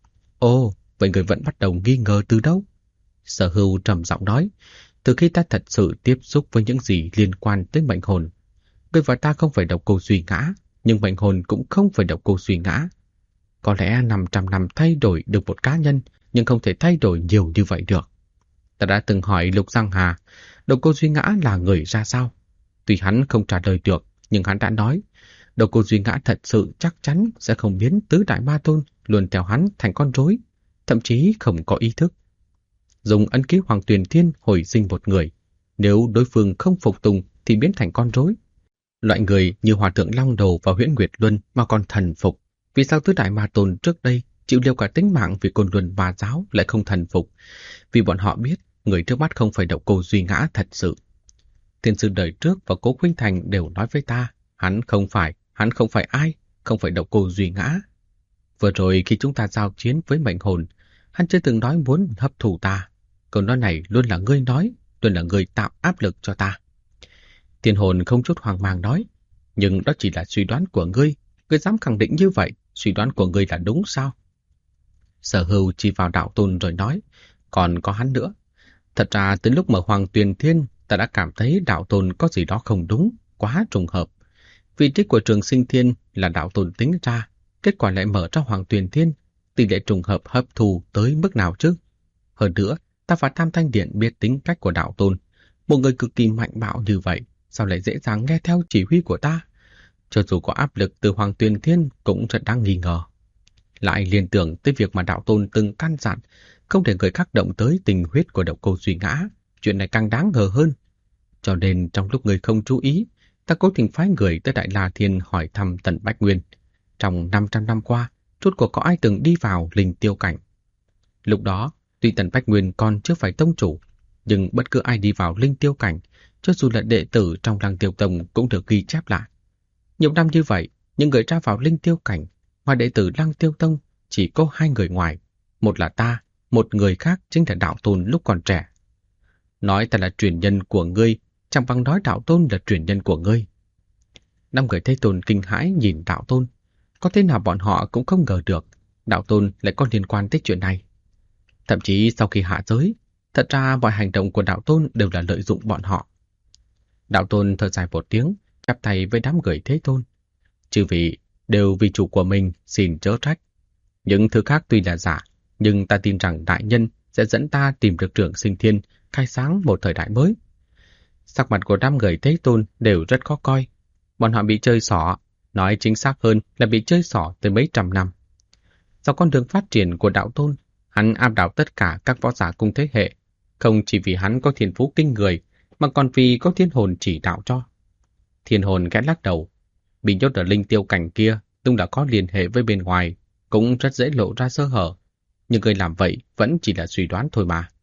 Ồ, vậy người vẫn bắt đầu nghi ngờ từ đâu? Sở Hưu trầm giọng nói, từ khi ta thật sự tiếp xúc với những gì liên quan tới mệnh hồn. Ngươi và ta không phải Độc Cô Duy Ngã, nhưng mệnh hồn cũng không phải Độc Cô Duy Ngã. Có lẽ 500 năm thay đổi được một cá nhân, nhưng không thể thay đổi nhiều như vậy được. Ta đã từng hỏi Lục Giang Hà, Độc Cô Duy Ngã là người ra sao? Tuy hắn không trả lời được, nhưng hắn đã nói, Độc Cô Duy Ngã thật sự chắc chắn sẽ không biến tứ đại ma tôn luôn theo hắn thành con rối, thậm chí không có ý thức. Dùng ấn ký Hoàng Tuyền Thiên hồi sinh một người, nếu đối phương không phục tùng thì biến thành con rối. Loại người như Hòa Thượng Long Đầu và Huyễn Nguyệt Luân mà còn thần phục, vì sao tứ đại ma tôn trước đây chịu liều cả tính mạng vì Côn Luân Ba Giáo lại không thần phục? Vì bọn họ biết người trước mắt không phải Độc Cô Duy Ngã thật sự. Thiên sư đời trước và Cố Khuynh Thành đều nói với ta, hắn không phải ai, không phải Độc Cô Duy Ngã. Vừa rồi khi chúng ta giao chiến với mệnh hồn, hắn chưa từng nói muốn hấp thụ ta. Câu nói này luôn là ngươi nói, luôn là ngươi tạo áp lực cho ta. Thiên Hồn không chút hoang mang nói, nhưng đó chỉ là suy đoán của ngươi. Ngươi dám khẳng định như vậy, suy đoán của ngươi là đúng sao? Sở Hưu chỉ vào Đạo Tôn rồi nói, còn có hắn nữa. Thật ra từ lúc mở Hoàng Tuyền Thiên, ta đã cảm thấy Đạo Tôn có gì đó không đúng, quá trùng hợp. Vị trí của Trường Sinh Thiên là Đạo Tôn tính ra, kết quả lại mở ra Hoàng Tuyền Thiên, tỷ lệ trùng hợp hấp thụ tới mức nào chứ? Hơn nữa, ta và Tam Thanh Điện biết tính cách của đạo tôn. Một người cực kỳ mạnh bạo như vậy, sao lại dễ dàng nghe theo chỉ huy của ta? Cho dù có áp lực từ Hoàng Tuyền Thiên cũng rất đáng nghi ngờ. Lại liên tưởng tới việc mà đạo tôn từng căn dặn, không để người khác động tới tình huyết của Độc Cô Duy Ngã. Chuyện này càng đáng ngờ hơn. Cho nên trong lúc người không chú ý, ta cố tình phái người tới Đại La Thiên hỏi thăm Tần Bách Nguyên. Trong 500 năm qua, rốt cuộc có ai từng đi vào Linh Tiêu Cảnh? Lúc đó, tuy Tần Bách Nguyên còn chưa phải tông chủ, nhưng bất cứ ai đi vào Linh Tiêu Cảnh, cho dù là đệ tử trong Lăng Tiêu Tông cũng được ghi chép lại. Nhiều năm như vậy, những người ra vào Linh Tiêu Cảnh, ngoài đệ tử Lăng Tiêu Tông chỉ có 2 người ngoài. Một là ta, một người khác chính là đạo tôn lúc còn trẻ. Nói ta là truyền nhân của ngươi, chẳng bằng nói đạo tôn là truyền nhân của ngươi. 5 người Thế Tôn kinh hãi nhìn đạo tôn. Có thế nào bọn họ cũng không ngờ được đạo tôn lại có liên quan tới chuyện này. Thậm chí sau khi hạ giới, thật ra mọi hành động của đạo tôn đều là lợi dụng bọn họ. Đạo tôn thở dài một tiếng, chắp tay với đám người Thế Tôn. Chư vị đều vì chủ của mình, xin chớ trách. Những thứ khác tuy là giả, nhưng ta tin rằng đại nhân sẽ dẫn ta tìm được Trường Sinh Thiên, khai sáng một thời đại mới. Sắc mặt của đám người Thế Tôn đều rất khó coi. Bọn họ bị chơi xỏ, nói chính xác hơn là bị chơi xỏ tới mấy trăm năm. Sau con đường phát triển của đạo tôn, hắn áp đảo tất cả các võ giả cùng thế hệ, không chỉ vì hắn có thiên phú kinh người, mà còn vì có thiên hồn chỉ đạo cho. Thiên hồn khẽ lắc đầu, bị nhốt ở Linh Tiêu Cảnh kia, tung đã có liên hệ với bên ngoài, cũng rất dễ lộ ra sơ hở. Nhưng người làm vậy vẫn chỉ là suy đoán thôi mà.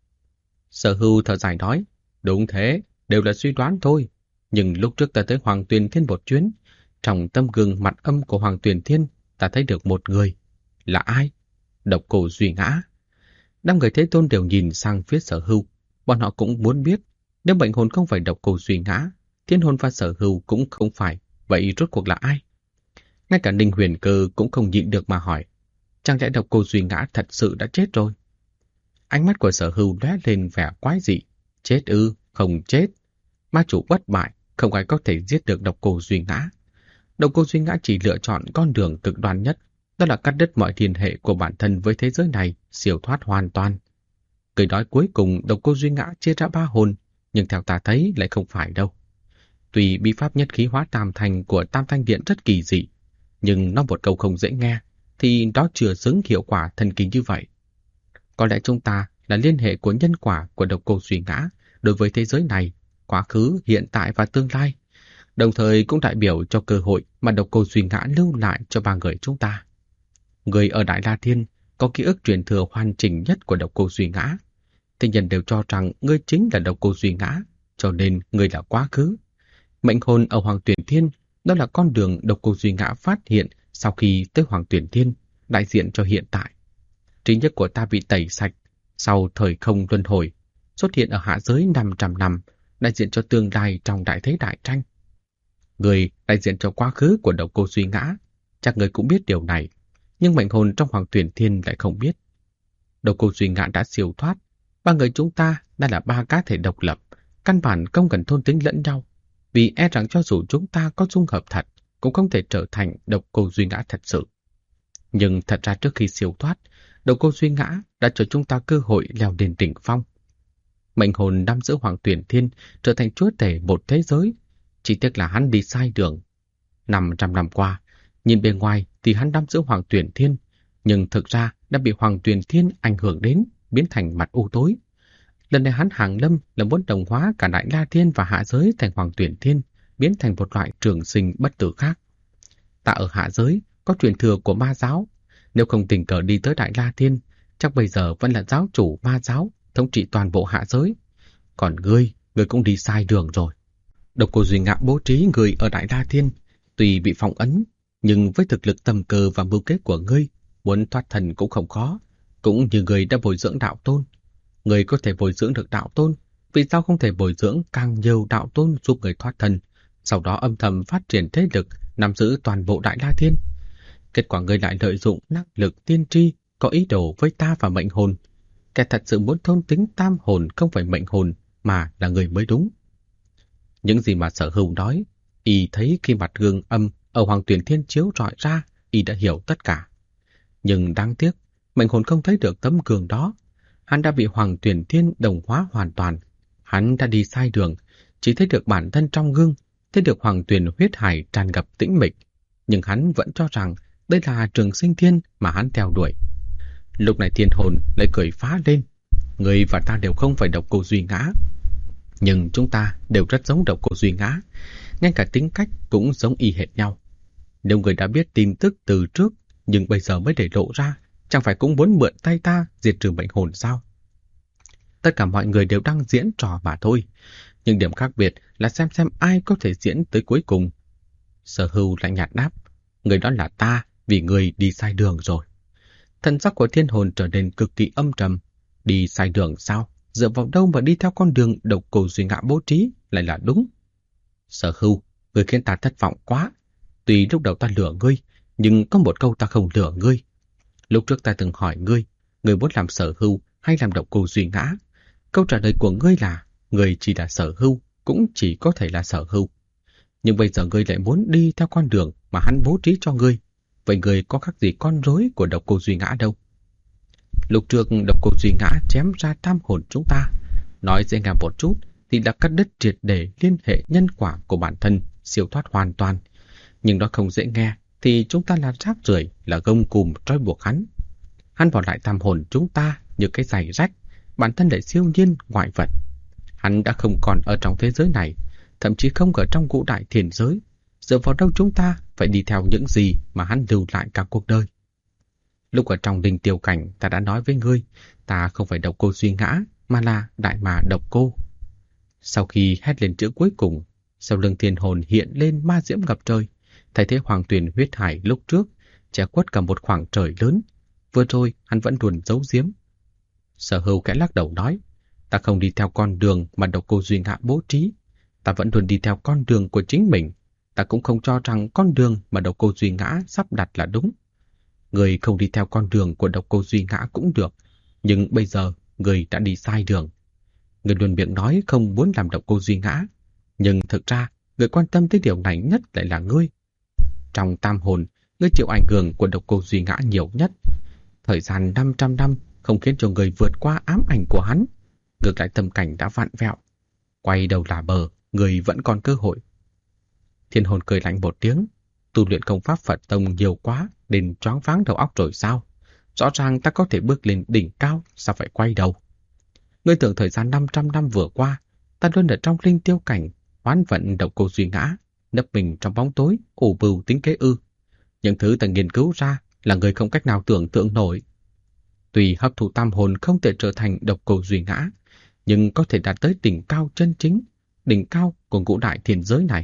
Sở Hưu thở dài nói, đúng thế, đều là suy đoán thôi. Nhưng lúc trước ta tới Hoàng Tuyền Thiên một chuyến, trong tâm gương mặt âm của Hoàng Tuyền Thiên, ta thấy được một người. Là ai? Độc Cô Duy Ngã. Đám người Thế Tôn đều nhìn sang phía Sở Hưu. Bọn họ cũng muốn biết, nếu mệnh hồn không phải Độc Cô Duy Ngã, thiên hồn và Sở Hưu cũng không phải, vậy rốt cuộc là ai? Ngay cả Ninh Huyền Cơ cũng không nhịn được mà hỏi, chẳng lẽ Độc Cô Duy Ngã thật sự đã chết rồi? Ánh mắt của Sở Hưu lóe lên vẻ quái dị. Chết ư? Không chết. Ma chủ bất bại, không ai có thể giết được Độc Cô Duy Ngã. Độc Cô Duy Ngã chỉ lựa chọn con đường cực đoan nhất, đó là cắt đứt mọi liên hệ của bản thân với thế giới này, siêu thoát hoàn toàn. Cười nói cuối cùng Độc Cô Duy Ngã chia ra 3 hồn, nhưng theo ta thấy lại không phải đâu. Tuy bí pháp nhất khí hóa tam thành của Tam Thanh Điện rất kỳ dị, nhưng nó một câu không dễ nghe, thì đó chưa xứng hiệu quả thần kỳ như vậy. Có lẽ chúng ta là liên hệ của nhân quả của Độc Cô Duy Ngã đối với thế giới này, quá khứ, hiện tại và tương lai, đồng thời cũng đại biểu cho cơ hội mà Độc Cô Duy Ngã lưu lại cho 3 người chúng ta. Người ở Đại La Thiên có ký ức truyền thừa hoàn chỉnh nhất của Độc Cô Duy Ngã. Thế nhân đều cho rằng ngươi chính là Độc Cô Duy Ngã, cho nên ngươi là quá khứ. Mệnh hồn ở Hoàng Tuyền Thiên, đó là con đường Độc Cô Duy Ngã phát hiện sau khi tới Hoàng Tuyền Thiên, đại diện cho hiện tại. Trí nhớ của ta bị tẩy sạch sau thời không luân hồi, xuất hiện ở hạ giới 500 năm, đại diện cho tương lai trong đại thế đại tranh. Người đại diện cho quá khứ của Độc Cô Duy Ngã, chắc người cũng biết điều này, nhưng mệnh hồn trong Hoàng Tuyền Thiên lại không biết. Độc Cô Duy Ngã đã siêu thoát, 3 người chúng ta đã là 3 cá thể độc lập, căn bản không cần thôn tính lẫn nhau, vì e rằng cho dù chúng ta có dung hợp thật, cũng không thể trở thành Độc Cô Duy Ngã thật sự. Nhưng thật ra trước khi siêu thoát, Độc Cô Duy Ngã đã cho chúng ta cơ hội leo lên đỉnh phong. Mệnh hồn nắm giữ Hoàng Tuyền Thiên trở thành chúa tể một thế giới, chỉ tiếc là hắn đi sai đường. 500 năm qua, nhìn bề ngoài thì hắn nắm giữ Hoàng Tuyền Thiên, nhưng thực ra đã bị Hoàng Tuyền Thiên ảnh hưởng đến, biến thành mặt u tối. Lần này hắn hàng lâm là muốn đồng hóa cả Đại La Thiên và hạ giới thành Hoàng Tuyền Thiên, biến thành một loại trường sinh bất tử khác. Ta ở hạ giới có truyền thừa của ma giáo, nếu không tình cờ đi tới Đại La Thiên, chắc bây giờ vẫn là giáo chủ ma giáo, thống trị toàn bộ hạ giới. Còn ngươi cũng đi sai đường rồi. Độc Cô Duy Ngã bố trí người ở Đại La Thiên, tuy bị phong ấn, nhưng với thực lực tầm cơ và mưu kế của ngươi, muốn thoát thần cũng không khó, cũng như ngươi đã bồi dưỡng đạo tôn. Ngươi có thể bồi dưỡng được đạo tôn, vì sao không thể bồi dưỡng càng nhiều đạo tôn giúp người thoát thần, sau đó âm thầm phát triển thế lực, nắm giữ toàn bộ Đại La Thiên. Kết quả ngươi lại lợi dụng năng lực tiên tri, có ý đồ với ta và mệnh hồn. Kẻ thật sự muốn thôn tính tam hồn không phải mệnh hồn, mà là người mới đúng. Những gì mà Sở Hưu nói, y thấy khi mặt gương âm ở Hoàng Tuyền Thiên chiếu rọi ra, y đã hiểu tất cả. Nhưng đáng tiếc, mệnh hồn không thấy được tấm gương đó. Hắn đã bị Hoàng Tuyển Thiên đồng hóa hoàn toàn. Hắn đã đi sai đường, chỉ thấy được bản thân trong gương, thấy được Hoàng Tuyển huyết hải tràn ngập tĩnh mịch. Nhưng hắn vẫn cho rằng đây là Trường Sinh Thiên mà hắn theo đuổi. Lúc này Thiên Hồn lại cười phá lên. Người và ta đều không phải Độc Cô Duy Ngã. Nhưng chúng ta đều rất giống Độc Cô Duy Ngã. Ngay cả tính cách cũng giống y hệt nhau. Nếu người đã biết tin tức từ trước, nhưng bây giờ mới để lộ ra, chẳng phải cũng muốn mượn tay ta diệt trừ mệnh hồn sao? Tất cả mọi người đều đang diễn trò mà thôi. Nhưng điểm khác biệt là xem ai có thể diễn tới cuối cùng. Sở Hưu lạnh nhạt đáp, người đó là ta, vì người đi sai đường rồi. Thần sắc của Thiên Hồn trở nên cực kỳ âm trầm. Đi sai đường sao? Dựa vào đâu mà đi theo con đường Độc Cô Duy Ngã bố trí lại là đúng? Sở Hưu, người khiến ta thất vọng quá. Tuy lúc đầu ta lừa ngươi, nhưng có một câu ta không lừa ngươi. Lúc trước ta từng hỏi ngươi muốn làm Sở Hưu hay làm Độc Cô Duy Ngã? Câu trả lời của ngươi là, ngươi chỉ là Sở Hưu, cũng chỉ có thể là Sở Hưu. Nhưng bây giờ ngươi lại muốn đi theo con đường mà hắn bố trí cho ngươi. Vậy ngươi có khác gì con rối của Độc Cô Duy Ngã đâu? Lúc trước Độc Cô Duy Ngã chém ra tam hồn chúng ta. Nói dễ nghe một chút thì là cắt đứt triệt để liên hệ nhân quả của bản thân, siêu thoát hoàn toàn. Nhưng nó không dễ nghe thì chúng ta là rác rưởi, là gông cùm trói buộc hắn. Hắn bỏ lại tam hồn chúng ta như cái giày rách, bản thân lại siêu nhiên ngoại vật. Hắn đã không còn ở trong thế giới này, thậm chí không ở trong ngũ đại thiền giới. Dựa vào đâu chúng ta phải đi theo những gì mà hắn lưu lại cả cuộc đời? Lúc ở trong Linh Tiêu Cảnh ta đã nói với ngươi, ta không phải Độc Cô Duy Ngã, mà là Đại Mà Độc Cô. Sau khi hét lên chữ cuối cùng, sau lưng Thiên Hồn hiện lên ma diễm ngập trời. Thay thế Hoàng Tuyền huyết hải lúc trước, che khuất cả một khoảng trời lớn. Vừa rồi hắn vẫn luôn giấu giếm. Sở Hưu khẽ lắc đầu nói, ta không đi theo con đường mà Độc Cô Duy Ngã bố trí. Ta vẫn luôn đi theo con đường của chính mình. Ta cũng không cho rằng con đường mà Độc Cô Duy Ngã sắp đặt là đúng. Người không đi theo con đường của Độc Cô Duy Ngã cũng được, nhưng bây giờ người đã đi sai đường. Người luôn miệng nói không muốn làm Độc Cô Duy Ngã, nhưng thực ra người quan tâm tới điều này nhất lại là ngươi. Trong tam hồn, ngươi chịu ảnh hưởng của Độc Cô Duy Ngã nhiều nhất. Thời gian 500 năm không khiến cho người vượt qua ám ảnh của hắn. Ngược lại tâm cảnh đã vặn vẹo. Quay đầu là bờ, người vẫn còn cơ hội. Thiên Hồn cười lạnh một tiếng. Tu luyện công pháp Phật Tông nhiều quá nên choáng váng đầu óc rồi sao? Rõ ràng ta có thể bước lên đỉnh cao, sao phải quay đầu? Ngươi tưởng thời gian 500 năm vừa qua, ta luôn ở trong Linh Tiêu Cảnh, oán vận Độc Cô Duy Ngã, nấp mình trong bóng tối, ủ bưu tính kế ư? Những thứ ta nghiên cứu ra là người không cách nào tưởng tượng nổi. Tuy hấp thụ tam hồn không thể trở thành Độc Cô Duy Ngã, nhưng có thể đạt tới đỉnh cao chân chính, đỉnh cao của ngũ đại thiên giới này.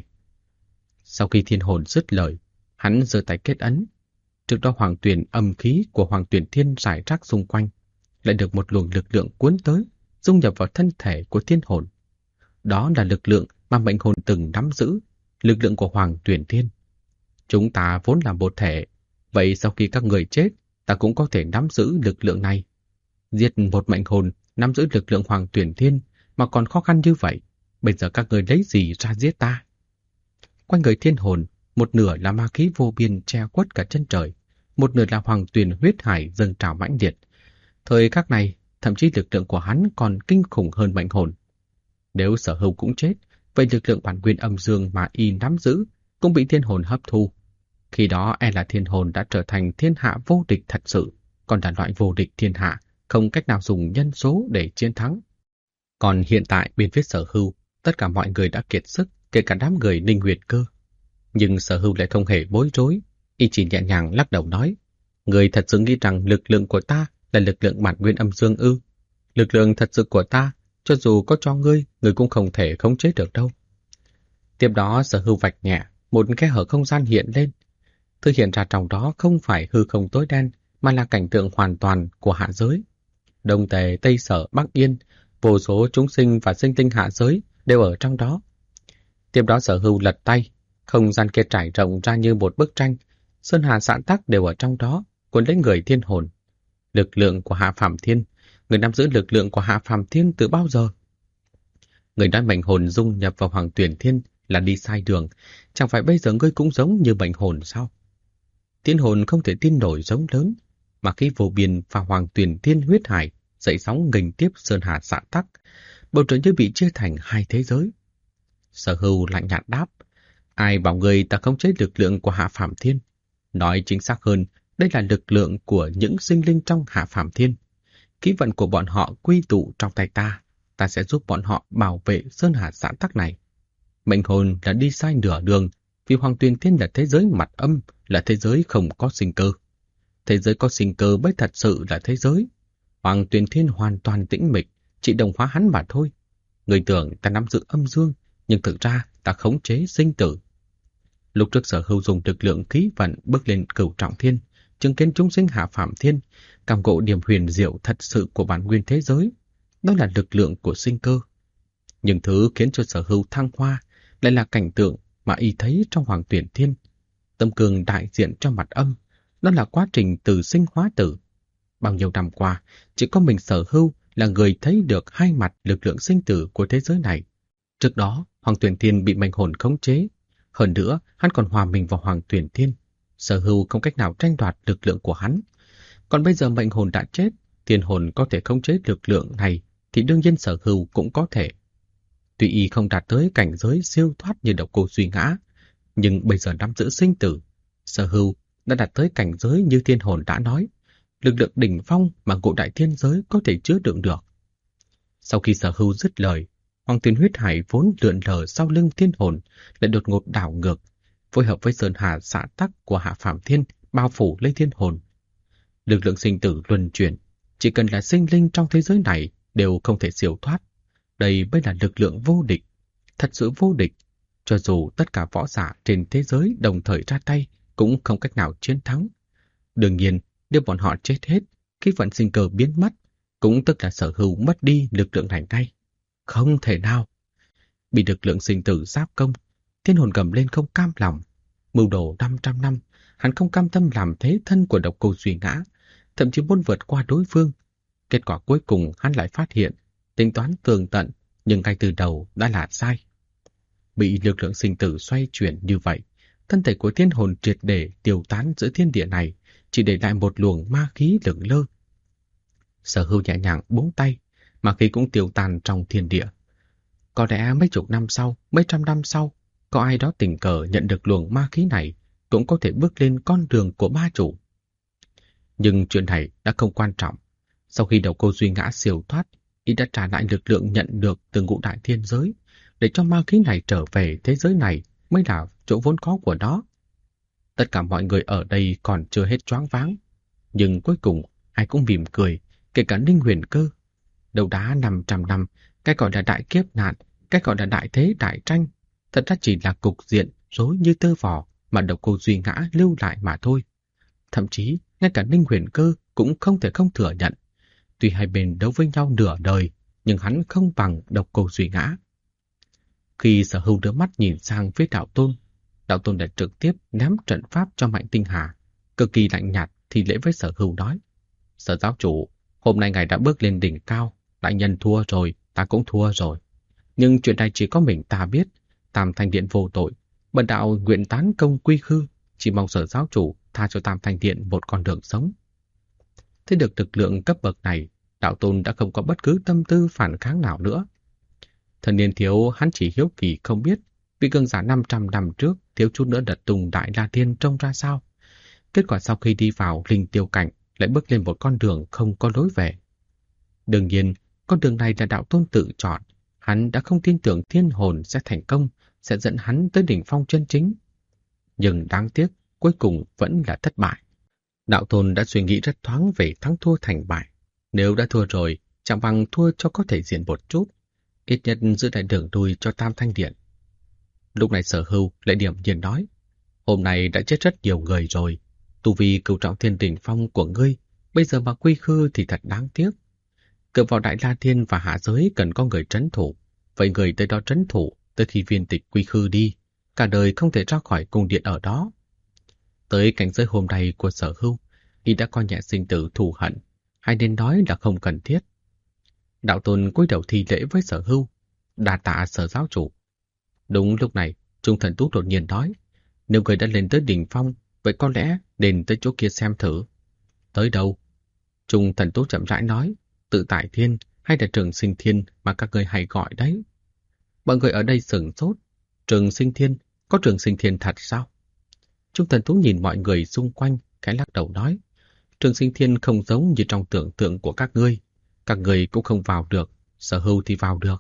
Sau khi Thiên Hồn dứt lời, hắn giơ tay kết ấn. Trước đó Hoàng Tuyền âm khí của Hoàng Tuyền Thiên rải rác xung quanh, lại được một luồng lực lượng cuốn tới, dung nhập vào thân thể của Thiên Hồn. Đó là lực lượng mà mệnh hồn từng nắm giữ, lực lượng của Hoàng Tuyền Thiên. Chúng ta vốn là một thể, vậy sau khi các người chết, ta cũng có thể nắm giữ lực lượng này. Giết một mệnh hồn nắm giữ lực lượng Hoàng Tuyền Thiên mà còn khó khăn như vậy, bây giờ các người lấy gì ra giết ta? Quanh người Thiên Hồn, một nửa là ma khí vô biên che khuất cả chân trời, một nửa là Hoàng Tuyền huyết hải dâng trào mãnh liệt. Thời khắc này, thậm chí lực lượng của hắn còn kinh khủng hơn mệnh hồn. Nếu Sở Hưu cũng chết, vậy lực lượng bản nguyên âm dương mà y nắm giữ cũng bị Thiên Hồn hấp thu. Khi đó e là Thiên Hồn đã trở thành thiên hạ vô địch thật sự, còn là loại vô địch thiên hạ, không cách nào dùng nhân số để chiến thắng. Còn hiện tại bên phía Sở Hưu, tất cả mọi người đã kiệt sức, kể cả đám người Ninh Nguyệt Cơ. Nhưng Sở Hưu lại không hề bối rối, y chỉ nhẹ nhàng lắc đầu nói, người thật sự nghĩ rằng lực lượng của ta là lực lượng bản nguyên âm dương ư? Lực lượng thật sự của ta, cho dù có cho ngươi cũng không thể khống chế được đâu. Tiếp đó Sở Hưu vạch nhẹ, một khe hở không gian hiện lên. Thứ hiện ra trong đó không phải hư không tối đen, mà là cảnh tượng hoàn toàn của hạ giới. Đông Tề, Tây Sở, Bắc Yên, vô số chúng sinh và sinh linh hạ giới đều ở trong đó. Tiếp đó Sở Hưu lật tay, không gian kia trải rộng ra như một bức tranh, sơn hà sạn tác đều ở trong đó, cuốn lấy người Thiên Hồn. Lực lượng của Hạ Phàm Thiên, người nắm giữ lực lượng của Hạ Phàm Thiên từ bao giờ? Người nói mệnh hồn dung nhập vào Hoàng Tuyển Thiên là đi sai đường, chẳng phải bây giờ ngươi cũng giống như mệnh hồn sao? Thiên Hồn không thể tin nổi giống lớn, mà khi vô biên và Hoàng Tuyển Thiên huyết hải dậy sóng nghênh tiếp sơn hà xạ tắc, bầu trời như bị chia thành hai thế giới. Sở Hưu lạnh nhạt đáp, ai bảo người ta khống chế lực lượng của Hạ Phàm Thiên? Nói chính xác hơn, đây là lực lượng của những sinh linh trong Hạ Phàm Thiên. Khí vận của bọn họ quy tụ trong tay ta sẽ giúp bọn họ bảo vệ sơn hà xạ tắc này. Mệnh hồn là đi sai nửa đường, vì Hoàng Tuyền Thiên là thế giới mặt âm, là thế giới không có sinh cơ. Thế giới có sinh cơ mới thật sự là thế giới. Hoàng Tuyền Thiên hoàn toàn tĩnh mịch, chỉ đồng hóa hắn mà thôi. Người tưởng ta nắm giữ âm dương, nhưng thực ra ta khống chế sinh tử. Lúc trước Sở Hưu dùng lực lượng khí vận bước lên Cửu Trọng Thiên, chứng kiến chúng sinh Hạ Phàm Thiên, cảm ngộ điểm huyền diệu thật sự của bản nguyên thế giới. Đó là lực lượng của sinh cơ. Nhưng thứ khiến cho Sở Hưu thăng hoa lại là cảnh tượng mà y thấy trong Hoàng Tuyền Thiên. Tâm cường đại diện cho mặt âm, đó là quá trình từ sinh hóa tử. Bao nhiêu năm qua, chỉ có mình Sở Hưu là người thấy được hai mặt lực lượng sinh tử của thế giới này. Trước đó, Hoàng Tuyền Thiên bị mệnh hồn khống chế. Hơn nữa, hắn còn hòa mình vào Hoàng Tuyền Thiên. Sở Hưu không cách nào tranh đoạt lực lượng của hắn. Còn bây giờ mệnh hồn đã chết, thiên hồn có thể khống chế lực lượng này, thì đương nhiên Sở Hưu cũng có thể. Tuy y không đạt tới cảnh giới siêu thoát như Độc Cô Duy Ngã, nhưng bây giờ nắm giữ sinh tử, Sở Hưu đã đạt tới cảnh giới như thiên hồn đã nói, lực lượng đỉnh phong mà ngũ đại thiên giới có thể chứa đựng được. Sau khi Sở Hưu dứt lời, Hoàng Tuyền huyết hải vốn lượn lờ sau lưng thiên hồn lại đột ngột đảo ngược, phối hợp với sơn hà xạ tắc của Hạ Phàm Thiên bao phủ lấy thiên hồn. Lực lượng sinh tử luân chuyển, chỉ cần là sinh linh trong thế giới này đều không thể siêu thoát. Đây mới là lực lượng vô địch, thật sự vô địch. Cho dù tất cả võ giả trên thế giới đồng thời ra tay cũng không cách nào chiến thắng. Đương nhiên, nếu bọn họ chết hết, khí vận sinh cơ biến mất, cũng tức là Sở Hưu mất đi lực lượng này ngay. Không thể nào. Bị lực lượng sinh tử giáp công, thiên hồn gầm lên không cam lòng. Mưu đồ 500 năm, hắn không cam tâm làm thế thân của Độc Cô Duy Ngã, thậm chí muốn vượt qua đối phương. Kết quả cuối cùng hắn lại phát hiện, tính toán tường tận, nhưng ngay từ đầu đã là sai. Bị lực lượng sinh tử xoay chuyển như vậy, thân thể của thiên hồn triệt để tiêu tán giữa thiên địa này, chỉ để lại một luồng ma khí lững lơ. Sở Hưu nhẹ nhàng buông tay, ma khí cũng tiêu tan trong thiên địa. Có lẽ mấy chục năm sau, mấy trăm năm sau, có ai đó tình cờ nhận được luồng ma khí này, cũng có thể bước lên con đường của ma chủ. Nhưng chuyện này đã không quan trọng. Sau khi Độc Cô Duy Ngã siêu thoát, y đã trả lại lực lượng nhận được từ ngũ đại thiên giới, để cho ma khí này trở về thế giới này mới là chỗ vốn có của nó. Tất cả mọi người ở đây còn chưa hết choáng váng, nhưng cuối cùng ai cũng mỉm cười, kể cả Ninh Huyền Cơ. Đâu đá 500 năm, cái gọi là đại kiếp nạn, cái gọi là đại thế đại tranh, thật ra chỉ là cục diện rối như tơ vò mà Độc Cô Duy Ngã lưu lại mà thôi. Thậm chí, ngay cả Ninh Huyền Cơ cũng không thể không thừa nhận. Tuy hai bên đấu với nhau nửa đời, nhưng hắn không bằng Độc Cô Duy Ngã. Khi Sở Hưu đưa mắt nhìn sang phía Đạo Tôn đã trực tiếp ném trận pháp cho Mạnh Tinh Hà, cực kỳ lạnh nhạt thì lễ với Sở Hưu nói: Sở giáo chủ, hôm nay ngài đã bước lên đỉnh cao, đại nhân thua rồi, ta cũng thua rồi. Nhưng chuyện này chỉ có mình ta biết, Tam Thanh Điện vô tội, bần đạo nguyện tán công quy khư, chỉ mong Sở giáo chủ tha cho Tam Thanh Điện một con đường sống. Thế được lực lượng cấp bậc này, Đạo Tôn đã không có bất cứ tâm tư phản kháng nào nữa. Thần niên thiếu hắn chỉ hiếu kỳ không biết vị cường giả 500 năm trước thiếu chút nữa đật tung Đại La Thiên trông ra sao. Kết quả sau khi đi vào linh tiêu cảnh lại bước lên một con đường không có lối về. Đương nhiên, con đường này là Đạo Tôn tự chọn. Hắn đã không tin tưởng thiên hồn sẽ thành công, sẽ dẫn hắn tới đỉnh phong chân chính. Nhưng đáng tiếc, cuối cùng vẫn là thất bại. Đạo Tôn đã suy nghĩ rất thoáng về thắng thua thành bại. Nếu đã thua rồi, chẳng bằng thua cho có thể diện một chút, ít nhất giữ lại đường đuôi cho Tam Thanh Điện. Lúc này Sở Hưu lại điểm nhiên nói: Hôm nay đã chết rất nhiều người rồi, tu vi Cửu Trọng Thiên đỉnh phong của ngươi, bây giờ mà quy khư thì thật đáng tiếc. Cửa vào Đại La Thiên và hạ giới cần có người trấn thủ, vậy người tới đó trấn thủ tới khi viên tịch quy khư đi, cả đời không thể ra khỏi cung điện ở đó. Tới cảnh giới hôm nay của Sở Hưu, y đã coi nhẹ sinh tử thù hận, hay nên nói là không cần thiết. Đạo Tôn cúi đầu thi lễ với Sở Hưu, đa tạ Sở giáo chủ. Đúng lúc này, Trung Thần Tú đột nhiên nói: Nếu người đã lên tới đỉnh phong, vậy có lẽ nên tới chỗ kia xem thử. Tới đâu? Trung Thần Tú chậm rãi nói: Tự tại thiên hay là Trường Sinh Thiên mà các người hay gọi đấy. Mọi người ở đây sửng sốt. Trường Sinh Thiên, có Trường Sinh Thiên thật sao? Trung Thần Tú nhìn mọi người xung quanh, cái lắc đầu nói. Trường Sinh Thiên không giống như trong tưởng tượng của các ngươi cũng không vào được, Sở Hưu thì vào được.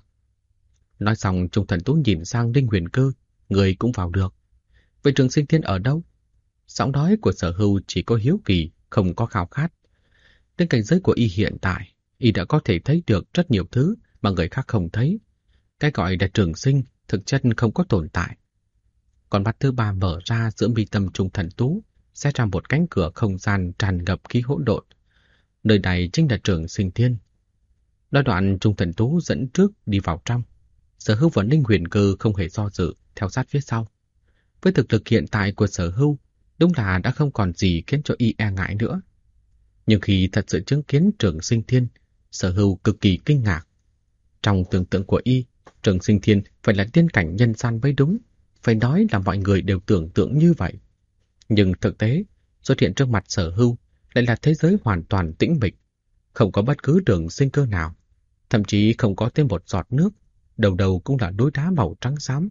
Nói xong, Trung Thần Tú nhìn sang Ninh Huyền Cơ, người cũng vào được. Vậy Trường Sinh Thiên ở đâu? Giọng nói của Sở Hưu chỉ có hiếu kỳ, không có khao khát. Đến cảnh giới của y hiện tại, y đã có thể thấy được rất nhiều thứ mà người khác không thấy. Cái gọi là trường sinh thực chất không có tồn tại. Còn mắt thứ ba mở ra giữa mi tâm Trung Thần Tú, sẽ ra một cánh cửa không gian tràn ngập khí hỗn độn. Nơi này chính là Trường Sinh Thiên. Nói đoạn Trung Thần Tú dẫn trước đi vào trong. Sở Hưu và Ninh Huyền Cơ không hề do dự, theo sát phía sau. Với thực lực hiện tại của Sở Hưu, đúng là đã không còn gì khiến cho y e ngại nữa. Nhưng khi thật sự chứng kiến Trường Sinh Thiên, Sở Hưu cực kỳ kinh ngạc. Trong tưởng tượng của y, Trường Sinh Thiên phải là tiên cảnh nhân gian mới đúng, phải nói là mọi người đều tưởng tượng như vậy. Nhưng thực tế, xuất hiện trước mặt Sở Hưu lại là thế giới hoàn toàn tĩnh mịch, không có bất cứ đường sinh cơ nào, thậm chí không có thêm một giọt nước, đầu đầu cũng là núi đá màu trắng xám.